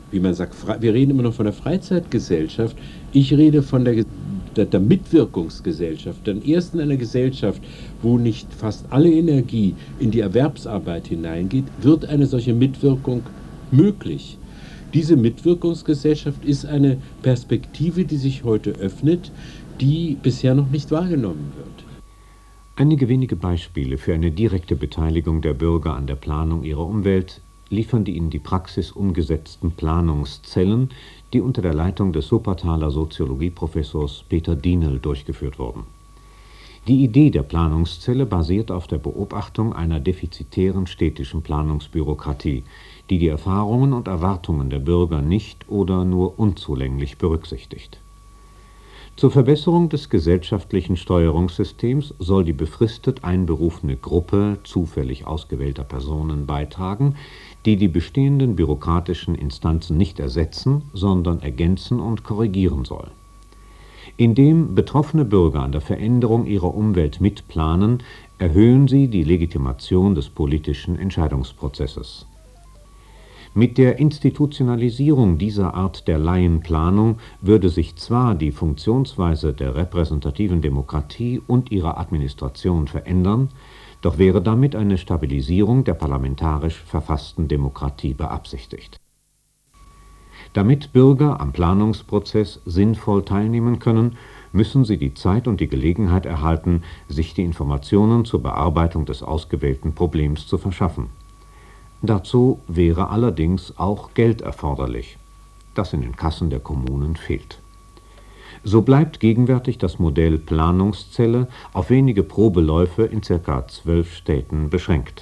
wie man sagt, wir reden immer noch von der Freizeitgesellschaft, ich rede von der, der, der Mitwirkungsgesellschaft, denn erst in einer Gesellschaft, wo nicht fast alle Energie in die Erwerbsarbeit hineingeht, wird eine solche Mitwirkung möglich. Diese Mitwirkungsgesellschaft ist eine Perspektive, die sich heute öffnet, die bisher noch nicht wahrgenommen wird. Einige wenige Beispiele für eine direkte Beteiligung der Bürger an der Planung ihrer Umwelt liefern die in die Praxis umgesetzten Planungszellen, die unter der Leitung des Wuppertaler Soziologieprofessors Peter Dienel durchgeführt wurden. Die Idee der Planungszelle basiert auf der Beobachtung einer defizitären städtischen Planungsbürokratie, die die Erfahrungen und Erwartungen der Bürger nicht oder nur unzulänglich berücksichtigt. Zur Verbesserung des gesellschaftlichen Steuerungssystems soll die befristet einberufene Gruppe zufällig ausgewählter Personen beitragen, die die bestehenden bürokratischen Instanzen nicht ersetzen, sondern ergänzen und korrigieren soll. Indem betroffene Bürger an der Veränderung ihrer Umwelt mitplanen, erhöhen sie die Legitimation des politischen Entscheidungsprozesses. Mit der Institutionalisierung dieser Art der Laienplanung würde sich zwar die Funktionsweise der repräsentativen Demokratie und ihrer Administration verändern, doch wäre damit eine Stabilisierung der parlamentarisch verfassten Demokratie beabsichtigt. Damit Bürger am Planungsprozess sinnvoll teilnehmen können, müssen sie die Zeit und die Gelegenheit erhalten, sich die Informationen zur Bearbeitung des ausgewählten Problems zu verschaffen. Dazu wäre allerdings auch Geld erforderlich, das in den Kassen der Kommunen fehlt. So bleibt gegenwärtig das Modell Planungszelle auf wenige Probeläufe in circa zwölf Städten beschränkt.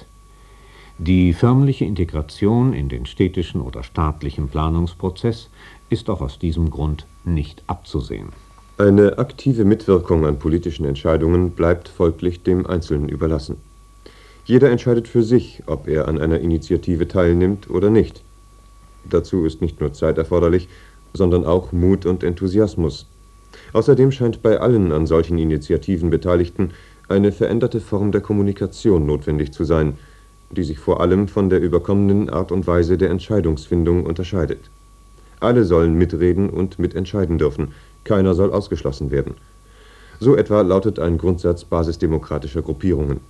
Die förmliche Integration in den städtischen oder staatlichen Planungsprozess ist auch aus diesem Grund nicht abzusehen. Eine aktive Mitwirkung an politischen Entscheidungen bleibt folglich dem Einzelnen überlassen. Jeder entscheidet für sich, ob er an einer Initiative teilnimmt oder nicht. Dazu ist nicht nur Zeit erforderlich, sondern auch Mut und Enthusiasmus. Außerdem scheint bei allen an solchen Initiativen Beteiligten eine veränderte Form der Kommunikation notwendig zu sein, die sich vor allem von der überkommenen Art und Weise der Entscheidungsfindung unterscheidet. Alle sollen mitreden und mitentscheiden dürfen, keiner soll ausgeschlossen werden. So etwa lautet ein Grundsatz basisdemokratischer Gruppierungen.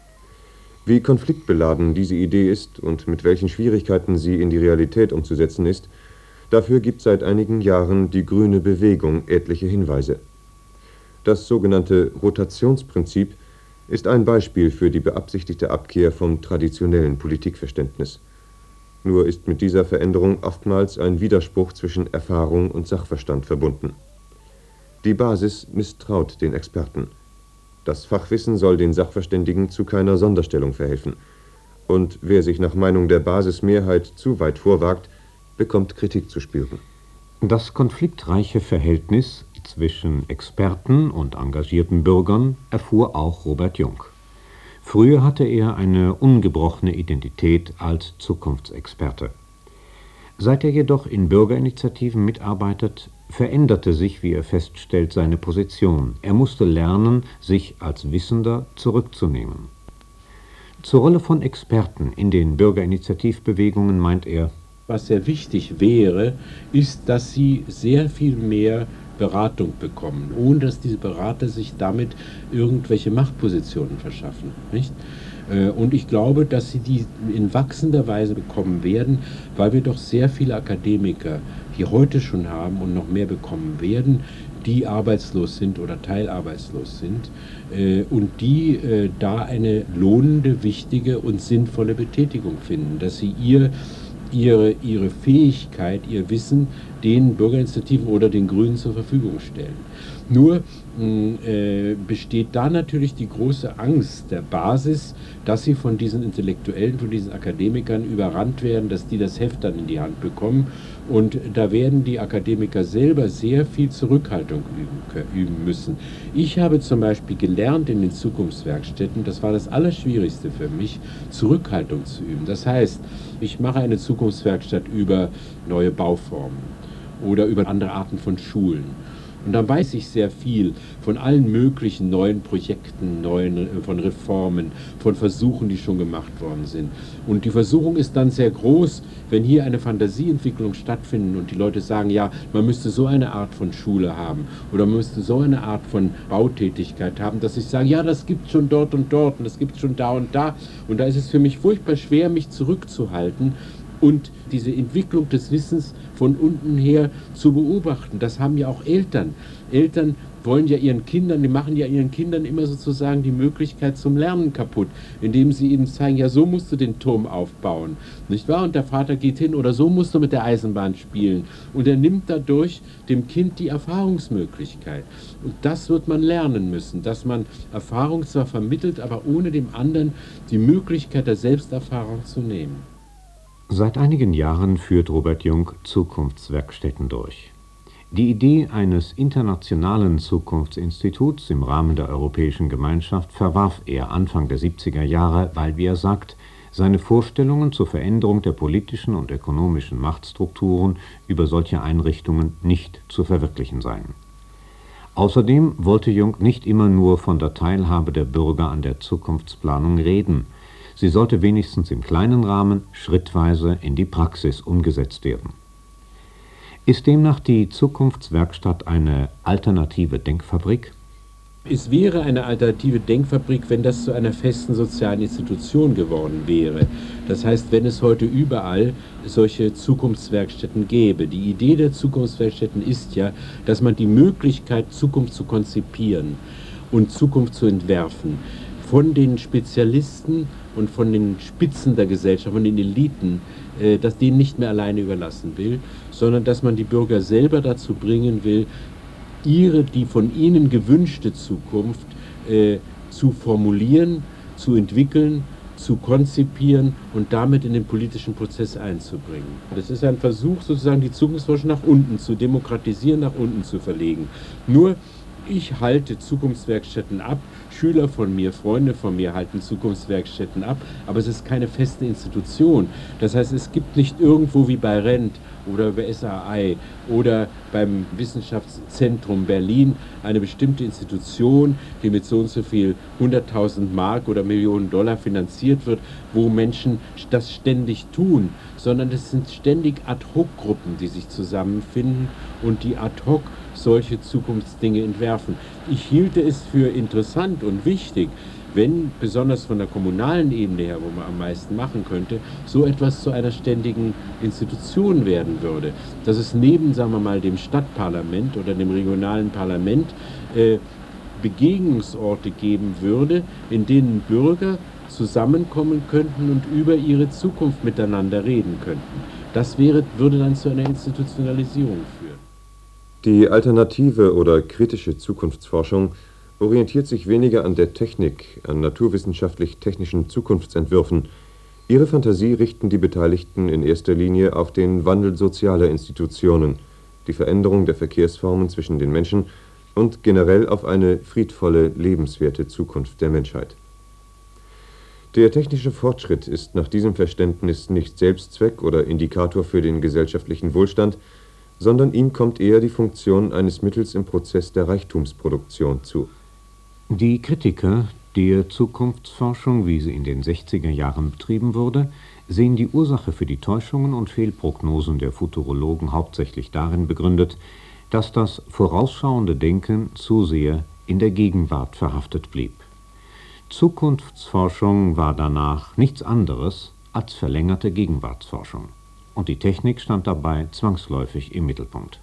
Wie konfliktbeladen diese Idee ist und mit welchen Schwierigkeiten sie in die Realität umzusetzen ist, dafür gibt seit einigen Jahren die Grüne Bewegung etliche Hinweise. Das sogenannte Rotationsprinzip ist ein Beispiel für die beabsichtigte Abkehr vom traditionellen Politikverständnis. Nur ist mit dieser Veränderung oftmals ein Widerspruch zwischen Erfahrung und Sachverstand verbunden. Die Basis misstraut den Experten. Das Fachwissen soll den Sachverständigen zu keiner Sonderstellung verhelfen. Und wer sich nach Meinung der Basismehrheit zu weit vorwagt, bekommt Kritik zu spüren. Das konfliktreiche Verhältnis zwischen Experten und engagierten Bürgern erfuhr auch Robert Jung. Früher hatte er eine ungebrochene Identität als Zukunftsexperte. Seit er jedoch in Bürgerinitiativen mitarbeitet, veränderte sich, wie er feststellt, seine Position. Er musste lernen, sich als Wissender zurückzunehmen. Zur Rolle von Experten in den Bürgerinitiativbewegungen meint er: Was sehr wichtig wäre, ist, dass sie sehr viel mehr Beratung bekommen, ohne dass diese Berater sich damit irgendwelche Machtpositionen verschaffen, nicht? Und ich glaube, dass sie die in wachsender Weise bekommen werden, weil wir doch sehr viele Akademiker hier heute schon haben und noch mehr bekommen werden, die arbeitslos sind oder teilarbeitslos sind und die da eine lohnende, wichtige und sinnvolle Betätigung finden, dass sie ihr Ihre, ihre Fähigkeit, ihr Wissen den Bürgerinitiativen oder den Grünen zur Verfügung stellen. Nur äh, besteht da natürlich die große Angst der Basis, dass sie von diesen Intellektuellen, von diesen Akademikern überrannt werden, dass die das Heft dann in die Hand bekommen. Und da werden die Akademiker selber sehr viel Zurückhaltung üben, üben müssen. Ich habe zum Beispiel gelernt in den Zukunftswerkstätten, das war das Allerschwierigste für mich, Zurückhaltung zu üben. Das heißt, ich mache eine Zukunftswerkstatt über neue Bauformen oder über andere Arten von Schulen. Und dann weiß ich sehr viel von allen möglichen neuen Projekten, neuen, von Reformen, von Versuchen, die schon gemacht worden sind. Und die Versuchung ist dann sehr groß, wenn hier eine Fantasieentwicklung stattfindet und die Leute sagen, ja, man müsste so eine Art von Schule haben oder man müsste so eine Art von Bautätigkeit haben, dass ich sage, ja, das gibt es schon dort und dort und das gibt es schon da und da. Und da ist es für mich furchtbar schwer, mich zurückzuhalten und diese Entwicklung des Wissens von unten her zu beobachten. Das haben ja auch Eltern. Eltern wollen ja ihren Kindern, die machen ja ihren Kindern immer sozusagen die Möglichkeit zum Lernen kaputt, indem sie ihnen zeigen, ja, so musst du den Turm aufbauen, nicht wahr? Und der Vater geht hin, oder so musst du mit der Eisenbahn spielen. Und er nimmt dadurch dem Kind die Erfahrungsmöglichkeit. Und das wird man lernen müssen, dass man Erfahrung zwar vermittelt, aber ohne dem anderen die Möglichkeit der Selbsterfahrung zu nehmen. Seit einigen Jahren führt Robert Jung Zukunftswerkstätten durch. Die Idee eines internationalen Zukunftsinstituts im Rahmen der Europäischen Gemeinschaft verwarf er Anfang der siebziger Jahre, weil, wie er sagt, seine Vorstellungen zur Veränderung der politischen und ökonomischen Machtstrukturen über solche Einrichtungen nicht zu verwirklichen seien. Außerdem wollte Jung nicht immer nur von der Teilhabe der Bürger an der Zukunftsplanung reden. Sie sollte wenigstens im kleinen Rahmen schrittweise in die Praxis umgesetzt werden. Ist demnach die Zukunftswerkstatt eine alternative Denkfabrik? Es wäre eine alternative Denkfabrik, wenn das zu einer festen sozialen Institution geworden wäre. Das heißt, wenn es heute überall solche Zukunftswerkstätten gäbe. Die Idee der Zukunftswerkstätten ist ja, dass man die Möglichkeit, Zukunft zu konzipieren und Zukunft zu entwerfen, von den Spezialisten und von den Spitzen der Gesellschaft, von den Eliten, äh, dass denen nicht mehr alleine überlassen will, sondern dass man die Bürger selber dazu bringen will, ihre, die von ihnen gewünschte Zukunft äh, zu formulieren, zu entwickeln, zu konzipieren und damit in den politischen Prozess einzubringen. Das ist ein Versuch, sozusagen die Zukunftsforschung nach unten zu demokratisieren, nach unten zu verlegen. Nur ich halte Zukunftswerkstätten ab, Schüler von mir, Freunde von mir halten Zukunftswerkstätten ab, aber es ist keine feste Institution. Das heißt, es gibt nicht irgendwo wie bei Rent oder bei S A I oder beim Wissenschaftszentrum Berlin eine bestimmte Institution, die mit so und so viel hunderttausend Mark oder Millionen Dollar finanziert wird, wo Menschen das ständig tun, sondern es sind ständig Ad-Hoc-Gruppen, die sich zusammenfinden und die ad hoc solche Zukunftsdinge entwerfen. Ich hielte es für interessant und wichtig, wenn, besonders von der kommunalen Ebene her, wo man am meisten machen könnte, so etwas zu einer ständigen Institution werden würde. Dass es neben, sagen wir mal, dem Stadtparlament oder dem regionalen Parlament äh, Begegnungsorte geben würde, in denen Bürger zusammenkommen könnten und über ihre Zukunft miteinander reden könnten. Das wäre, würde dann zu einer Institutionalisierung führen. Die alternative oder kritische Zukunftsforschung orientiert sich weniger an der Technik, an naturwissenschaftlich-technischen Zukunftsentwürfen. Ihre Fantasie richten die Beteiligten in erster Linie auf den Wandel sozialer Institutionen, die Veränderung der Verkehrsformen zwischen den Menschen und generell auf eine friedvolle, lebenswerte Zukunft der Menschheit. Der technische Fortschritt ist nach diesem Verständnis nicht Selbstzweck oder Indikator für den gesellschaftlichen Wohlstand, sondern ihm kommt eher die Funktion eines Mittels im Prozess der Reichtumsproduktion zu. Die Kritiker der Zukunftsforschung, wie sie in den sechziger Jahren betrieben wurde, sehen die Ursache für die Täuschungen und Fehlprognosen der Futurologen hauptsächlich darin begründet, dass das vorausschauende Denken zu sehr in der Gegenwart verhaftet blieb. Zukunftsforschung war danach nichts anderes als verlängerte Gegenwartsforschung. Und die Technik stand dabei zwangsläufig im Mittelpunkt.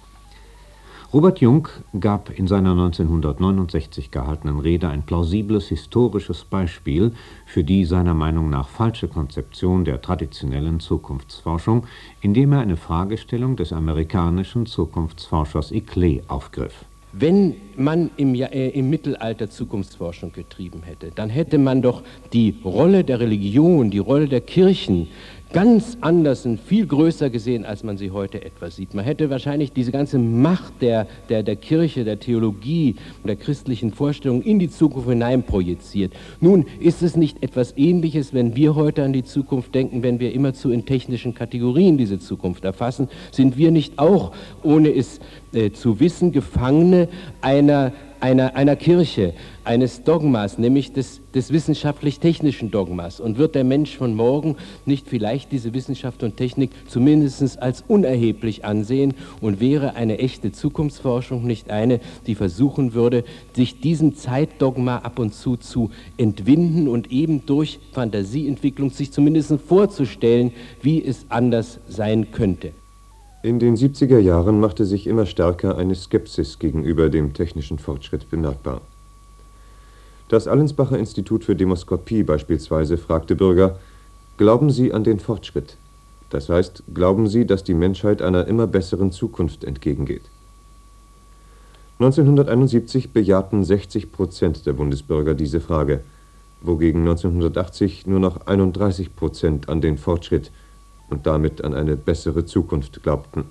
Robert Jung gab in seiner neunzehnhundertneunundsechzig gehaltenen Rede ein plausibles historisches Beispiel für die seiner Meinung nach falsche Konzeption der traditionellen Zukunftsforschung, indem er eine Fragestellung des amerikanischen Zukunftsforschers Iclet aufgriff. Wenn man im, äh, im Mittelalter Zukunftsforschung getrieben hätte, dann hätte man doch die Rolle der Religion, die Rolle der Kirchen, ganz anders und viel größer gesehen, als man sie heute etwa sieht. Man hätte wahrscheinlich diese ganze Macht der, der, der Kirche, der Theologie und der christlichen Vorstellung in die Zukunft hinein projiziert. Nun ist es nicht etwas Ähnliches, wenn wir heute an die Zukunft denken, wenn wir immerzu in technischen Kategorien diese Zukunft erfassen, sind wir nicht auch, ohne es äh, zu wissen, Gefangene einer Einer, einer Kirche, eines Dogmas, nämlich des, des wissenschaftlich-technischen Dogmas. Und wird der Mensch von morgen nicht vielleicht diese Wissenschaft und Technik zumindest als unerheblich ansehen und wäre eine echte Zukunftsforschung nicht eine, die versuchen würde, sich diesem Zeitdogma ab und zu zu entwinden und eben durch Fantasieentwicklung sich zumindest vorzustellen, wie es anders sein könnte. In den siebziger Jahren machte sich immer stärker eine Skepsis gegenüber dem technischen Fortschritt bemerkbar. Das Allensbacher Institut für Demoskopie beispielsweise fragte Bürger: Glauben Sie an den Fortschritt? Das heißt, glauben Sie, dass die Menschheit einer immer besseren Zukunft entgegengeht? neunzehnhunderteinundsiebzig bejahten sechzig Prozent der Bundesbürger diese Frage, wogegen neunzehnhundertachtzig nur noch einunddreißig Prozent an den Fortschritt und damit an eine bessere Zukunft glaubten.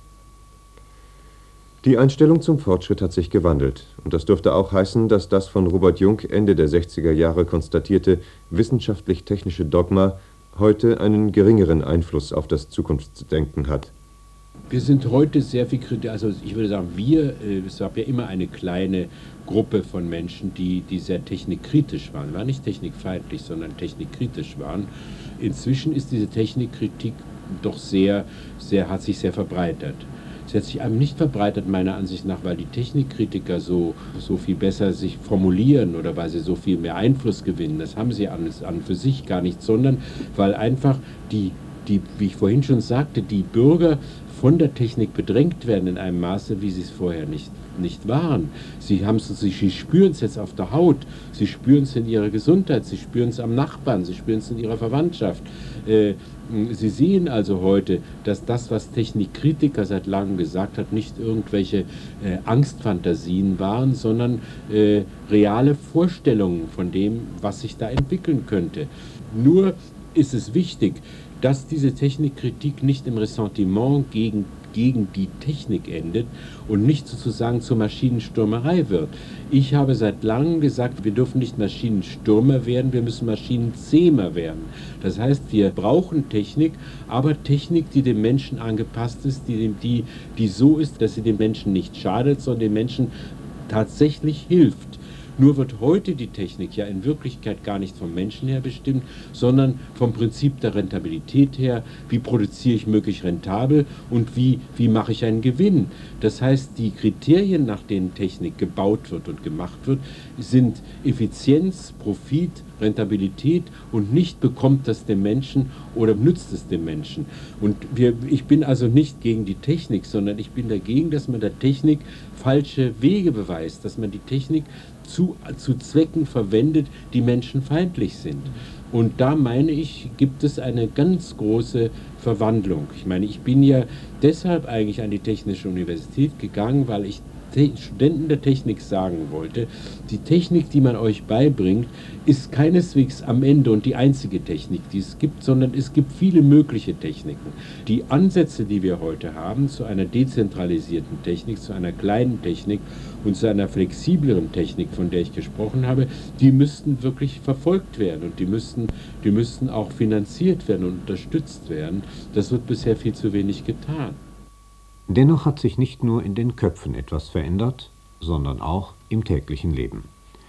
Die Einstellung zum Fortschritt hat sich gewandelt, und das dürfte auch heißen, dass das von Robert Jung Ende der sechziger Jahre konstatierte wissenschaftlich-technische Dogma heute einen geringeren Einfluss auf das Zukunftsdenken hat. Wir sind heute sehr viel kritisch, also ich würde sagen, wir, es gab ja immer eine kleine Gruppe von Menschen, die, die sehr technikkritisch waren, war nicht technikfeindlich, sondern technikkritisch waren. Inzwischen ist diese Technikkritik doch sehr, sehr, hat sich sehr verbreitert. Sie hat sich einem nicht verbreitet, meiner Ansicht nach, weil die Technikkritiker so, so viel besser sich formulieren oder weil sie so viel mehr Einfluss gewinnen. Das haben sie an, an für sich gar nicht, sondern weil einfach die, die, wie ich vorhin schon sagte, die Bürger von der Technik bedrängt werden in einem Maße, wie sie es vorher nicht, nicht waren. Sie, haben es, sie spüren es jetzt auf der Haut, sie spüren es in ihrer Gesundheit, sie spüren es am Nachbarn, sie spüren es in ihrer Verwandtschaft. Äh, sie sehen also heute, dass das, was Technikkritiker seit langem gesagt hat, nicht irgendwelche äh, Angstfantasien waren, sondern äh, reale Vorstellungen von dem, was sich da entwickeln könnte. Nur ist es wichtig, dass diese Technikkritik nicht im Ressentiment gegen, gegen die Technik endet und nicht sozusagen zur Maschinenstürmerei wird. Ich habe seit langem gesagt, wir dürfen nicht Maschinenstürmer werden, wir müssen Maschinenzähmer werden. Das heißt, wir brauchen Technik, aber Technik, die dem Menschen angepasst ist, die, die, die so ist, dass sie dem Menschen nicht schadet, sondern dem Menschen tatsächlich hilft. Nur wird heute die Technik ja in Wirklichkeit gar nicht vom Menschen her bestimmt, sondern vom Prinzip der Rentabilität her. Wie produziere ich möglichst rentabel und wie, wie mache ich einen Gewinn? Das heißt, die Kriterien, nach denen Technik gebaut wird und gemacht wird, sind Effizienz, Profit, Rentabilität und nicht bekommt das dem Menschen oder nützt es dem Menschen. Und wir, ich bin also nicht gegen die Technik, sondern ich bin dagegen, dass man der Technik falsche Wege beweist, dass man die Technik zu, zu Zwecken verwendet, die menschenfeindlich sind. Und da meine ich, gibt es eine ganz große Verwandlung. Ich meine, ich bin ja deshalb eigentlich an die Technische Universität gegangen, weil ich Studenten der Technik sagen wollte, die Technik, die man euch beibringt, ist keineswegs am Ende und die einzige Technik, die es gibt, sondern es gibt viele mögliche Techniken. Die Ansätze, die wir heute haben, zu einer dezentralisierten Technik, zu einer kleinen Technik und zu einer flexibleren Technik, von der ich gesprochen habe, die müssten wirklich verfolgt werden und die müssten, die müssten auch finanziert werden und unterstützt werden. Das wird bisher viel zu wenig getan. Dennoch hat sich nicht nur in den Köpfen etwas verändert, sondern auch im täglichen Leben.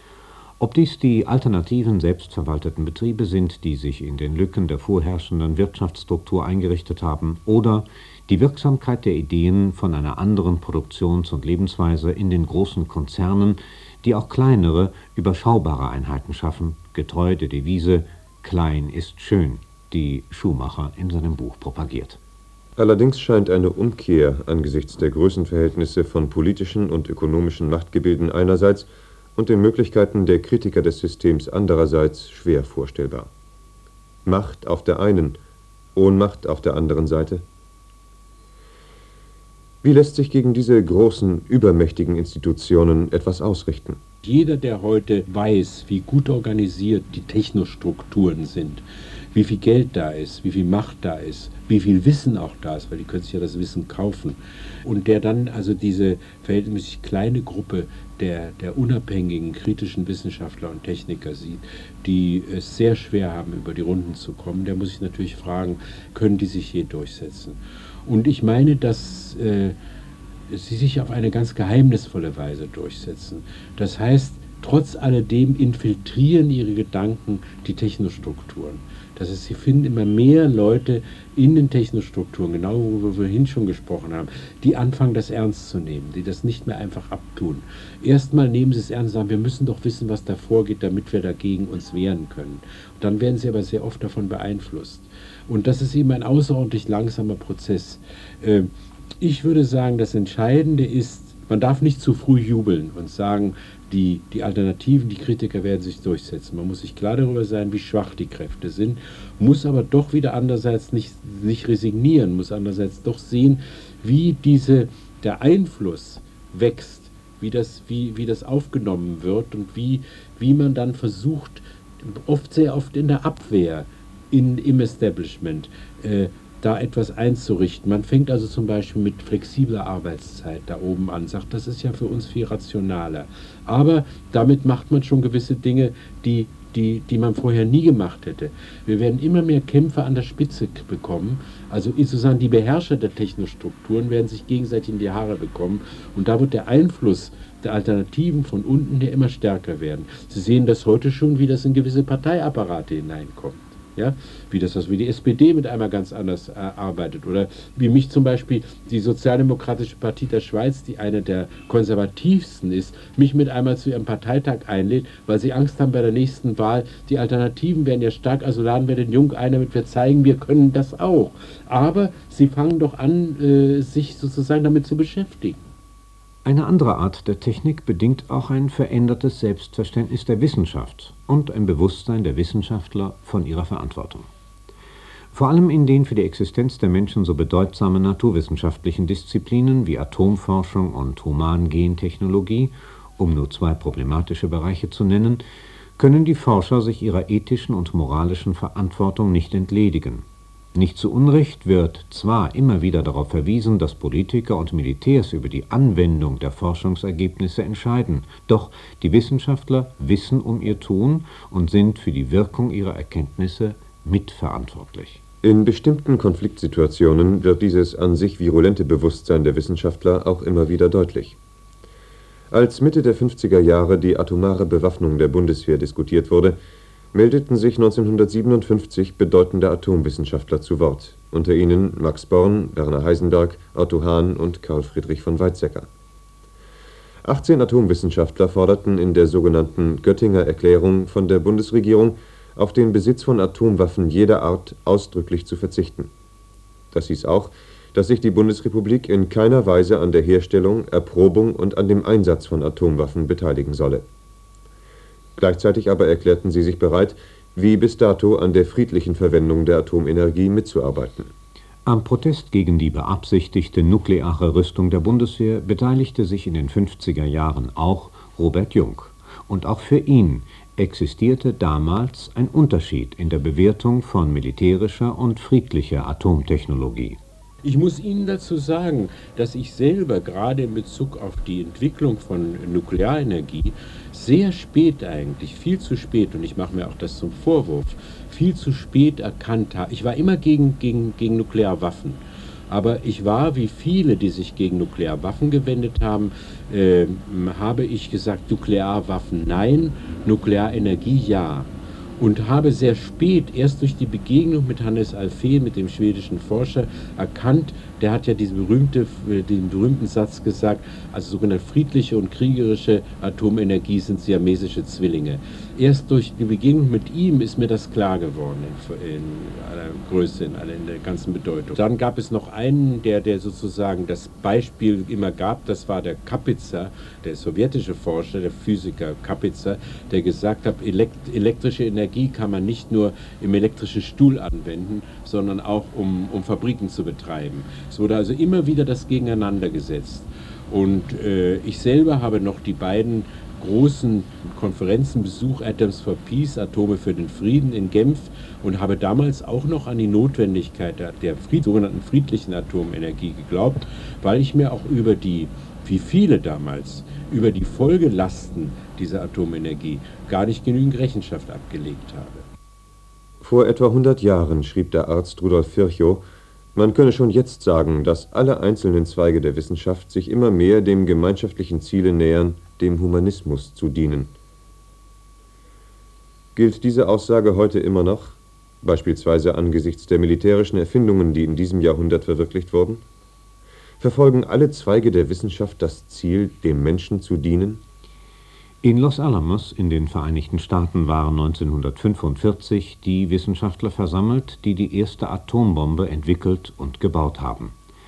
Ob dies die alternativen selbstverwalteten Betriebe sind, die sich in den Lücken der vorherrschenden Wirtschaftsstruktur eingerichtet haben, oder die Wirksamkeit der Ideen von einer anderen Produktions- und Lebensweise in den großen Konzernen, die auch kleinere, überschaubare Einheiten schaffen, getreu der Devise »Klein ist schön«, die Schumacher in seinem Buch propagiert. Allerdings scheint eine Umkehr angesichts der Größenverhältnisse von politischen und ökonomischen Machtgebilden einerseits und den Möglichkeiten der Kritiker des Systems andererseits schwer vorstellbar. Macht auf der einen, Ohnmacht auf der anderen Seite? Wie lässt sich gegen diese großen, übermächtigen Institutionen etwas ausrichten? Jeder, der heute weiß, wie gut organisiert die Technostrukturen sind, wie viel Geld da ist, wie viel Macht da ist, wie viel Wissen auch da ist, weil die können sich ja das Wissen kaufen. Und der dann also diese verhältnismäßig kleine Gruppe der, der unabhängigen, kritischen Wissenschaftler und Techniker sieht, die es sehr schwer haben, über die Runden zu kommen, der muss sich natürlich fragen, können die sich je durchsetzen? Und ich meine, dass äh, sie sich auf eine ganz geheimnisvolle Weise durchsetzen. Das heißt, trotz alledem infiltrieren ihre Gedanken die Technostrukturen. Das heißt, sie finden immer mehr Leute in den Technostrukturen, genau wo wir vorhin schon gesprochen haben, die anfangen, das ernst zu nehmen, die das nicht mehr einfach abtun. Erstmal nehmen sie es ernst und sagen, wir müssen doch wissen, was da vorgeht, damit wir dagegen uns wehren können. Und dann werden sie aber sehr oft davon beeinflusst. Und das ist eben ein außerordentlich langsamer Prozess. Ich würde sagen, das Entscheidende ist, man darf nicht zu früh jubeln und sagen, die, die Alternativen, die Kritiker werden sich durchsetzen. Man muss sich klar darüber sein, wie schwach die Kräfte sind, muss aber doch wieder andererseits nicht, nicht resignieren, muss andererseits doch sehen, wie diese, der Einfluss wächst, wie das, wie, wie das aufgenommen wird und wie, wie man dann versucht, oft sehr oft in der Abwehr, in, im Establishment, äh, da etwas einzurichten. Man fängt also zum Beispiel mit flexibler Arbeitszeit da oben an, sagt, das ist ja für uns viel rationaler. Aber damit macht man schon gewisse Dinge, die, die, die man vorher nie gemacht hätte. Wir werden immer mehr Kämpfer an der Spitze bekommen, also sozusagen die Beherrscher der Technostrukturen werden sich gegenseitig in die Haare bekommen und da wird der Einfluss der Alternativen von unten her immer stärker werden. Sie sehen das heute schon, wie das in gewisse Parteiapparate hineinkommt. Ja, wie das, das wie die S P D mit einmal ganz anders äh, arbeitet oder wie mich zum Beispiel die Sozialdemokratische Partei der Schweiz, die eine der konservativsten ist, mich mit einmal zu ihrem Parteitag einlädt, weil sie Angst haben bei der nächsten Wahl, die Alternativen werden ja stark, also laden wir den Jung ein, damit wir zeigen, wir können das auch. Aber sie fangen doch an, äh, sich sozusagen damit zu beschäftigen. Eine andere Art der Technik bedingt auch ein verändertes Selbstverständnis der Wissenschaft und ein Bewusstsein der Wissenschaftler von ihrer Verantwortung. Vor allem in den für die Existenz der Menschen so bedeutsamen naturwissenschaftlichen Disziplinen wie Atomforschung und Humangentechnologie, um nur zwei problematische Bereiche zu nennen, können die Forscher sich ihrer ethischen und moralischen Verantwortung nicht entledigen. Nicht zu Unrecht wird zwar immer wieder darauf verwiesen, dass Politiker und Militärs über die Anwendung der Forschungsergebnisse entscheiden, doch die Wissenschaftler wissen um ihr Tun und sind für die Wirkung ihrer Erkenntnisse mitverantwortlich. In bestimmten Konfliktsituationen wird dieses an sich virulente Bewusstsein der Wissenschaftler auch immer wieder deutlich. Als Mitte der fünfziger Jahre die atomare Bewaffnung der Bundeswehr diskutiert wurde, meldeten sich neunzehnhundertsiebenundfünfzig bedeutende Atomwissenschaftler zu Wort, unter ihnen Max Born, Werner Heisenberg, Otto Hahn und Carl Friedrich von Weizsäcker. achtzehn Atomwissenschaftler forderten in der sogenannten Göttinger Erklärung von der Bundesregierung, auf den Besitz von Atomwaffen jeder Art ausdrücklich zu verzichten. Das hieß auch, dass sich die Bundesrepublik in keiner Weise an der Herstellung, Erprobung und an dem Einsatz von Atomwaffen beteiligen solle. Gleichzeitig aber erklärten sie sich bereit, wie bis dato an der friedlichen Verwendung der Atomenergie mitzuarbeiten. Am Protest gegen die beabsichtigte nukleare Rüstung der Bundeswehr beteiligte sich in den fünfziger Jahren auch Robert Jung. Und auch für ihn existierte damals ein Unterschied in der Bewertung von militärischer und friedlicher Atomtechnologie. Ich muss Ihnen dazu sagen, dass ich selber gerade in Bezug auf die Entwicklung von Nuklearenergie sehr spät eigentlich, viel zu spät, und ich mache mir auch das zum Vorwurf, viel zu spät erkannt habe. Ich war immer gegen, gegen, gegen Nuklearwaffen, aber ich war, wie viele, die sich gegen Nuklearwaffen gewendet haben, äh, habe ich gesagt, Nuklearwaffen nein, Nuklearenergie ja. Und habe sehr spät, erst durch die Begegnung mit Hannes Alfvén, mit dem schwedischen Forscher, erkannt, der hat ja diesen, berühmte, den berühmten Satz gesagt, also sogenannte friedliche und kriegerische Atomenergie sind siamesische Zwillinge. Erst durch die Begegnung mit ihm ist mir das klar geworden in, in aller Größe, in, aller, in der ganzen Bedeutung. Dann gab es noch einen, der, der sozusagen das Beispiel immer gab, das war der Kapitsa, der sowjetische Forscher, der Physiker Kapitsa, der gesagt hat, elekt elektrische Energie kann man nicht nur im elektrischen Stuhl anwenden, sondern auch um, um Fabriken zu betreiben. Es wurde also immer wieder das Gegeneinander gesetzt. Und äh, ich selber habe noch die beiden großen Konferenzenbesuch Atoms for Peace, Atome für den Frieden in Genf, und habe damals auch noch an die Notwendigkeit der, der Fried, sogenannten friedlichen Atomenergie geglaubt, weil ich mir auch über die, wie viele damals, über die Folgelasten dieser Atomenergie gar nicht genügend Rechenschaft abgelegt habe. Vor etwa hundert Jahren schrieb der Arzt Rudolf Virchow, man könne schon jetzt sagen, dass alle einzelnen Zweige der Wissenschaft sich immer mehr dem gemeinschaftlichen Ziele nähern, dem Humanismus zu dienen. Gilt diese Aussage heute immer noch, beispielsweise angesichts der militärischen Erfindungen, die in diesem Jahrhundert verwirklicht wurden? Verfolgen alle Zweige der Wissenschaft das Ziel, dem Menschen zu dienen? In Los Alamos in den Vereinigten Staaten waren neunzehnhundertfünfundvierzig die Wissenschaftler versammelt, die die erste Atombombe entwickelt und gebaut haben.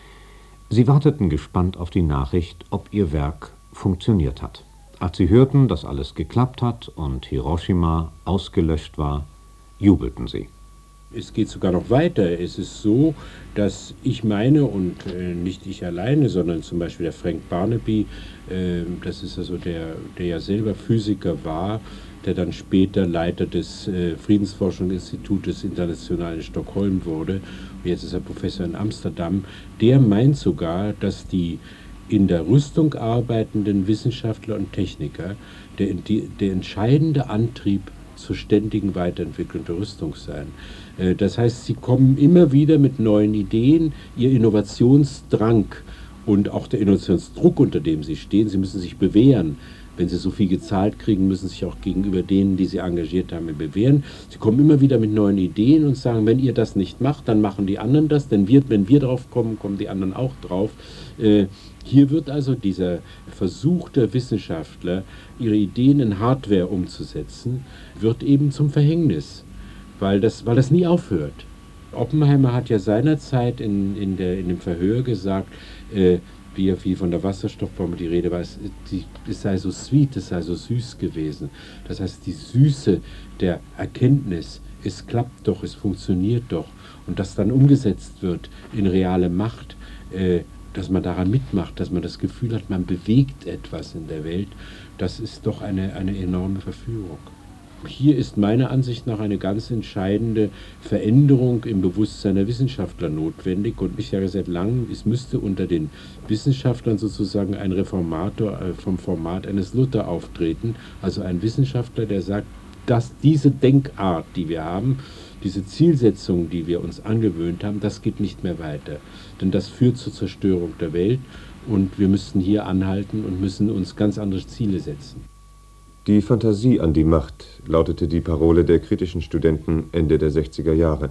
Sie warteten gespannt auf die Nachricht, ob ihr Werk funktioniert hat. Als sie hörten, dass alles geklappt hat und Hiroshima ausgelöscht war, jubelten sie. Es geht sogar noch weiter. Es ist so, dass ich meine, und äh, nicht ich alleine, sondern zum Beispiel der Frank Barnaby, äh, das ist also der, der ja selber Physiker war, der dann später Leiter des äh, Friedensforschungsinstitutes international in Stockholm wurde, und jetzt ist er Professor in Amsterdam, der meint sogar, dass die in der Rüstung arbeitenden Wissenschaftler und Techniker der, die, der entscheidende Antrieb zur ständigen Weiterentwicklung der Rüstung sein. Das heißt, sie kommen immer wieder mit neuen Ideen, ihr Innovationsdrang und auch der Innovationsdruck, unter dem sie stehen, sie müssen sich bewähren. Wenn sie so viel gezahlt kriegen, müssen sie sich auch gegenüber denen, die sie engagiert haben, bewähren. Sie kommen immer wieder mit neuen Ideen und sagen, wenn ihr das nicht macht, dann machen die anderen das, denn wir, wenn wir drauf kommen, kommen die anderen auch drauf. Äh, hier wird also dieser Versuch der Wissenschaftler, ihre Ideen in Hardware umzusetzen, wird eben zum Verhängnis, weil das, weil das nie aufhört. Oppenheimer hat ja seinerzeit in, in, der, in dem Verhör gesagt, äh, wie, wie von der Wasserstoffbombe die Rede war, es, die, es sei so sweet, es sei so süß gewesen. Das heißt, die Süße der Erkenntnis, es klappt doch, es funktioniert doch, und das dann umgesetzt wird in reale Macht, äh, dass man daran mitmacht, dass man das Gefühl hat, man bewegt etwas in der Welt, das ist doch eine, eine enorme Verführung. Hier ist meiner Ansicht nach eine ganz entscheidende Veränderung im Bewusstsein der Wissenschaftler notwendig, und ich sage seit langem, es müsste unter den Wissenschaftlern sozusagen ein Reformator vom Format eines Luther auftreten, also ein Wissenschaftler, der sagt, dass diese Denkart, die wir haben, diese Zielsetzung, die wir uns angewöhnt haben, das geht nicht mehr weiter, denn das führt zur Zerstörung der Welt, und wir müssten hier anhalten und müssen uns ganz andere Ziele setzen. Die Fantasie an die Macht lautete die Parole der kritischen Studenten Ende der sechziger Jahre.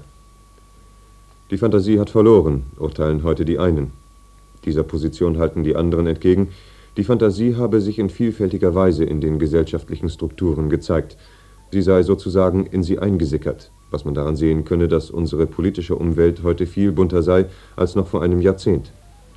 Die Fantasie hat verloren, urteilen heute die einen. Dieser Position halten die anderen entgegen, die Fantasie habe sich in vielfältiger Weise in den gesellschaftlichen Strukturen gezeigt. Sie sei sozusagen in sie eingesickert, was man daran sehen könne, dass unsere politische Umwelt heute viel bunter sei als noch vor einem Jahrzehnt.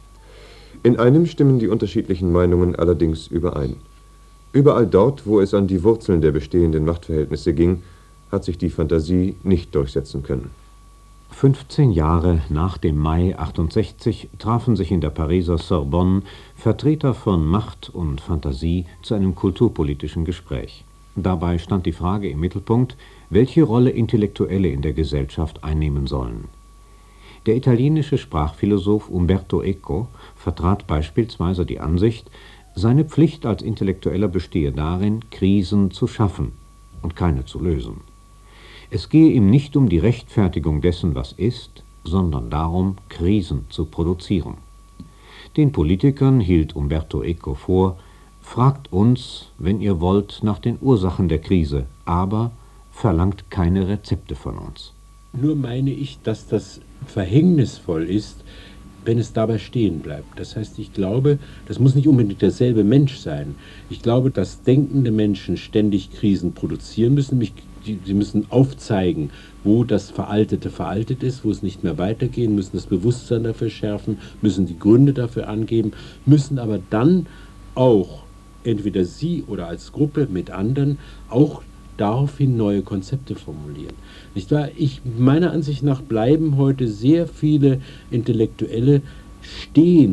In einem stimmen die unterschiedlichen Meinungen allerdings überein. Überall dort, wo es an die Wurzeln der bestehenden Machtverhältnisse ging, hat sich die Fantasie nicht durchsetzen können. fünfzehn Jahre nach dem Mai achtundsechzig trafen sich in der Pariser Sorbonne Vertreter von Macht und Fantasie zu einem kulturpolitischen Gespräch. Dabei stand die Frage im Mittelpunkt, welche Rolle Intellektuelle in der Gesellschaft einnehmen sollen. Der italienische Sprachphilosoph Umberto Eco vertrat beispielsweise die Ansicht, seine Pflicht als Intellektueller bestehe darin, Krisen zu schaffen und keine zu lösen. Es gehe ihm nicht um die Rechtfertigung dessen, was ist, sondern darum, Krisen zu produzieren. Den Politikern hielt Umberto Eco vor, fragt uns, wenn ihr wollt, nach den Ursachen der Krise, aber verlangt keine Rezepte von uns. Nur meine ich, dass das verhängnisvoll ist, wenn es dabei stehen bleibt. Das heißt, ich glaube, das muss nicht unbedingt derselbe Mensch sein. Ich glaube, dass denkende Menschen ständig Krisen produzieren müssen. Sie müssen aufzeigen, wo das Veraltete veraltet ist, wo es nicht mehr weitergehen, müssen das Bewusstsein dafür schärfen, müssen die Gründe dafür angeben, müssen aber dann auch, entweder sie oder als Gruppe mit anderen, auch daraufhin neue Konzepte formulieren. Nicht wahr? Ich, meiner Ansicht nach bleiben heute sehr viele Intellektuelle stehen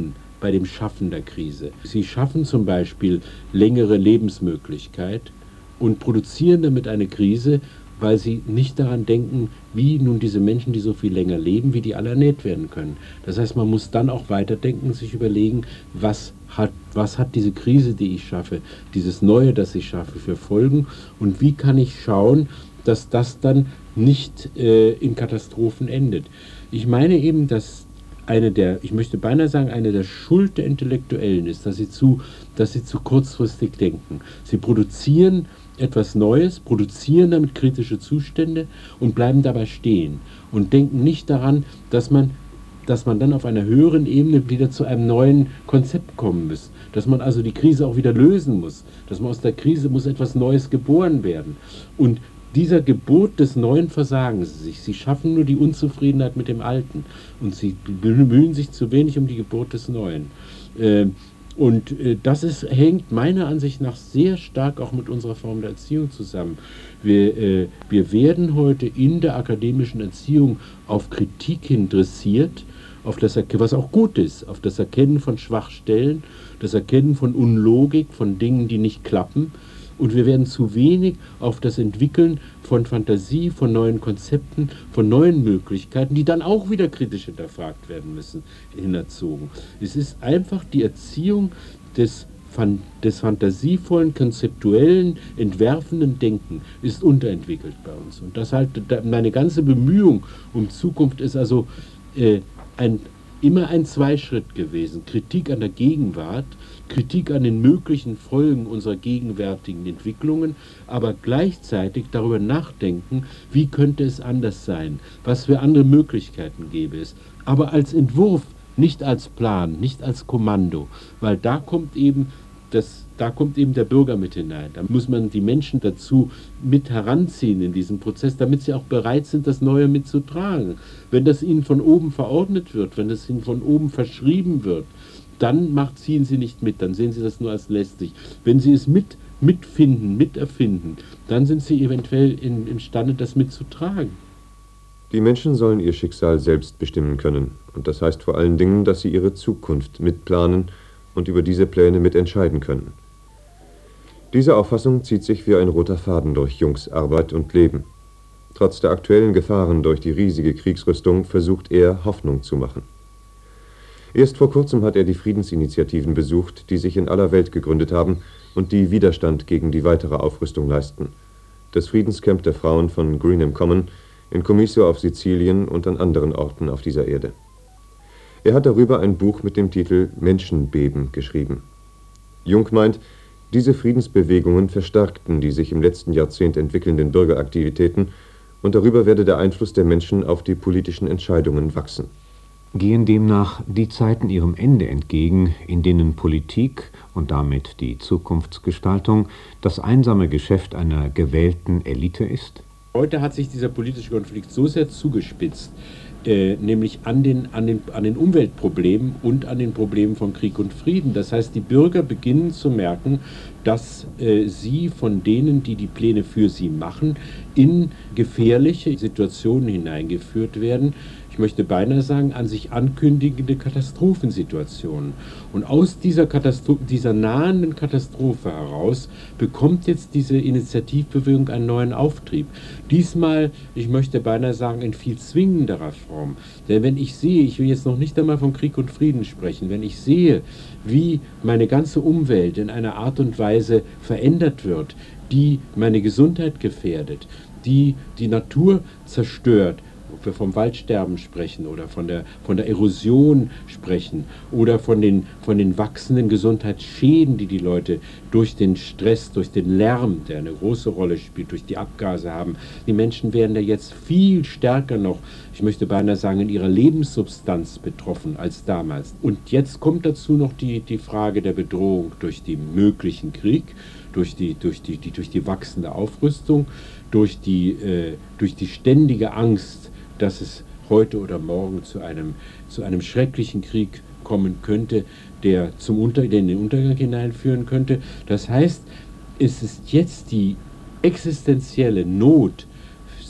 bei dem Schaffen der Krise. Sie schaffen zum Beispiel längere Lebensmöglichkeit und produzieren damit eine Krise, weil sie nicht daran denken, wie nun diese Menschen, die so viel länger leben, wie die alle ernährt werden können. Das heißt, man muss dann auch weiterdenken, sich überlegen, was hat, was hat diese Krise, die ich schaffe, dieses Neue, das ich schaffe, für Folgen und wie kann ich schauen, dass das dann nicht äh, in Katastrophen endet. Ich meine eben, dass eine der, ich möchte beinahe sagen, eine der Schuld der Intellektuellen ist, dass sie zu, dass sie zu kurzfristig denken. Sie produzieren etwas Neues, produzieren damit kritische Zustände und bleiben dabei stehen und denken nicht daran, dass man, dass man dann auf einer höheren Ebene wieder zu einem neuen Konzept kommen muss, dass man also die Krise auch wieder lösen muss, dass man aus der Krise muss etwas Neues geboren werden. Und dieser Geburt des Neuen versagen sie sich. Sie schaffen nur die Unzufriedenheit mit dem Alten und sie bemühen sich zu wenig um die Geburt des Neuen. Äh, Und äh, das ist, hängt meiner Ansicht nach sehr stark auch mit unserer Form der Erziehung zusammen. Wir, äh, wir werden heute in der akademischen Erziehung auf Kritik hin dressiert, auf das, was auch gut ist, auf das Erkennen von Schwachstellen, das Erkennen von Unlogik, von Dingen, die nicht klappen. Und wir werden zu wenig auf das Entwickeln von Fantasie, von neuen Konzepten, von neuen Möglichkeiten, die dann auch wieder kritisch hinterfragt werden müssen, hinerzogen. Es ist einfach die Erziehung des, des fantasievollen, konzeptuellen, entwerfenden Denken ist unterentwickelt bei uns. Und das halt, meine ganze Bemühung um Zukunft ist also äh, ein, immer ein Zweischritt gewesen. Kritik an der Gegenwart, Kritik an den möglichen Folgen unserer gegenwärtigen Entwicklungen, aber gleichzeitig darüber nachdenken, wie könnte es anders sein, was für andere Möglichkeiten gäbe es, aber als Entwurf, nicht als Plan, nicht als Kommando, weil da kommt eben das, da kommt eben der Bürger mit hinein. Da muss man die Menschen dazu mit heranziehen in diesem Prozess, damit sie auch bereit sind, das Neue mitzutragen. Wenn das ihnen von oben verordnet wird, wenn das ihnen von oben verschrieben wird, dann macht, ziehen sie nicht mit, dann sehen sie das nur als lästig. Wenn sie es mit, mitfinden, miterfinden, dann sind sie eventuell in, imstande, das mitzutragen. Die Menschen sollen ihr Schicksal selbst bestimmen können. Und das heißt vor allen Dingen, dass sie ihre Zukunft mitplanen und über diese Pläne mitentscheiden können. Diese Auffassung zieht sich wie ein roter Faden durch Jungs Arbeit und Leben. Trotz der aktuellen Gefahren durch die riesige Kriegsrüstung versucht er, Hoffnung zu machen. Erst vor kurzem hat er die Friedensinitiativen besucht, die sich in aller Welt gegründet haben und die Widerstand gegen die weitere Aufrüstung leisten. Das Friedenscamp der Frauen von Greenham Common, in Comiso auf Sizilien und an anderen Orten auf dieser Erde. Er hat darüber ein Buch mit dem Titel Menschenbeben geschrieben. Jung meint, diese Friedensbewegungen verstärkten die sich im letzten Jahrzehnt entwickelnden Bürgeraktivitäten und darüber werde der Einfluss der Menschen auf die politischen Entscheidungen wachsen. Gehen demnach die Zeiten ihrem Ende entgegen, in denen Politik und damit die Zukunftsgestaltung das einsame Geschäft einer gewählten Elite ist? Heute hat sich dieser politische Konflikt so sehr zugespitzt, äh, nämlich an den, an, den, an den Umweltproblemen und an den Problemen von Krieg und Frieden. Das heißt, die Bürger beginnen zu merken, dass äh, sie von denen, die die Pläne für sie machen, in gefährliche Situationen hineingeführt werden. Ich möchte beinahe sagen, an sich ankündigende Katastrophensituationen. Und aus dieser, Katastro- dieser nahenden Katastrophe heraus bekommt jetzt diese Initiativbewegung einen neuen Auftrieb. Diesmal, ich möchte beinahe sagen, in viel zwingenderer Form. Denn wenn ich sehe, ich will jetzt noch nicht einmal von Krieg und Frieden sprechen, wenn ich sehe, wie meine ganze Umwelt in einer Art und Weise verändert wird, die meine Gesundheit gefährdet, die die Natur zerstört, ob wir vom Waldsterben sprechen oder von der, von der Erosion sprechen oder von den, von den wachsenden Gesundheitsschäden, die die Leute durch den Stress, durch den Lärm, der eine große Rolle spielt, durch die Abgase haben. Die Menschen werden da jetzt viel stärker noch, ich möchte beinahe sagen, in ihrer Lebenssubstanz betroffen als damals. Und jetzt kommt dazu noch die, die Frage der Bedrohung durch den möglichen Krieg, durch die, durch die, die, durch die wachsende Aufrüstung, durch die, äh, durch die ständige Angst, dass es heute oder morgen zu einem, zu einem schrecklichen Krieg kommen könnte, der zum Unter, der in den Untergang hineinführen könnte. Das heißt, es ist jetzt die existenzielle Not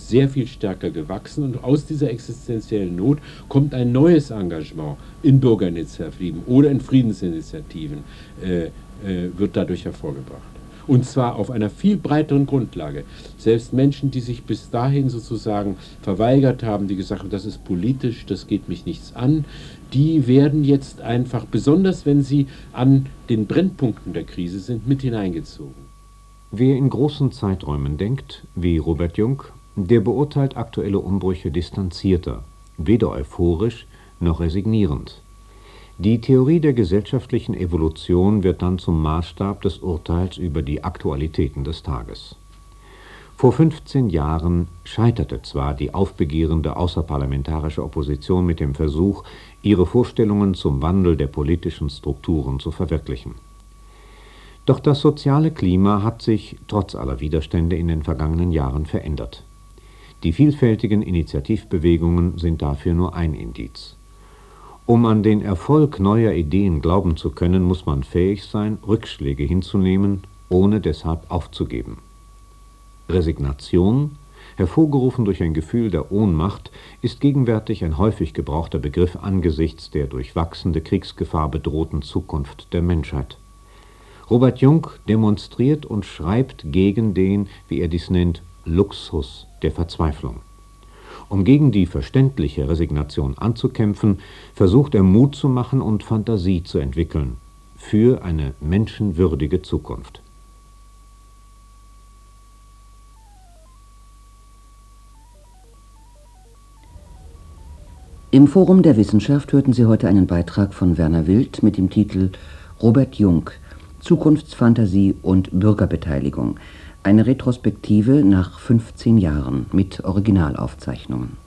ist sehr viel stärker gewachsen und aus dieser existenziellen Not kommt ein neues Engagement in Bürgerinitiativen oder in Friedensinitiativen, äh, äh, wird dadurch hervorgebracht. Und zwar auf einer viel breiteren Grundlage. Selbst Menschen, die sich bis dahin sozusagen verweigert haben, die gesagt haben, das ist politisch, das geht mich nichts an, die werden jetzt einfach, besonders wenn sie an den Brennpunkten der Krise sind, mit hineingezogen. Wer in großen Zeiträumen denkt, wie Robert Jung, der beurteilt aktuelle Umbrüche distanzierter, weder euphorisch noch resignierend. Die Theorie der gesellschaftlichen Evolution wird dann zum Maßstab des Urteils über die Aktualitäten des Tages. Vor fünfzehn Jahren scheiterte zwar die aufbegehrende außerparlamentarische Opposition mit dem Versuch, ihre Vorstellungen zum Wandel der politischen Strukturen zu verwirklichen. Doch das soziale Klima hat sich trotz aller Widerstände in den vergangenen Jahren verändert. Die vielfältigen Initiativbewegungen sind dafür nur ein Indiz. Um an den Erfolg neuer Ideen glauben zu können, muss man fähig sein, Rückschläge hinzunehmen, ohne deshalb aufzugeben. Resignation, hervorgerufen durch ein Gefühl der Ohnmacht, ist gegenwärtig ein häufig gebrauchter Begriff angesichts der durch wachsende Kriegsgefahr bedrohten Zukunft der Menschheit. Robert Jung demonstriert und schreibt gegen den, wie er dies nennt, Luxus der Verzweiflung. Um gegen die verständliche Resignation anzukämpfen, versucht er Mut zu machen und Fantasie zu entwickeln für eine menschenwürdige Zukunft. Im Forum der Wissenschaft hörten Sie heute einen Beitrag von Werner Wild mit dem Titel Robert Jung, Zukunftsfantasie und Bürgerbeteiligung. Eine Retrospektive nach fünfzehn Jahren mit Originalaufzeichnungen.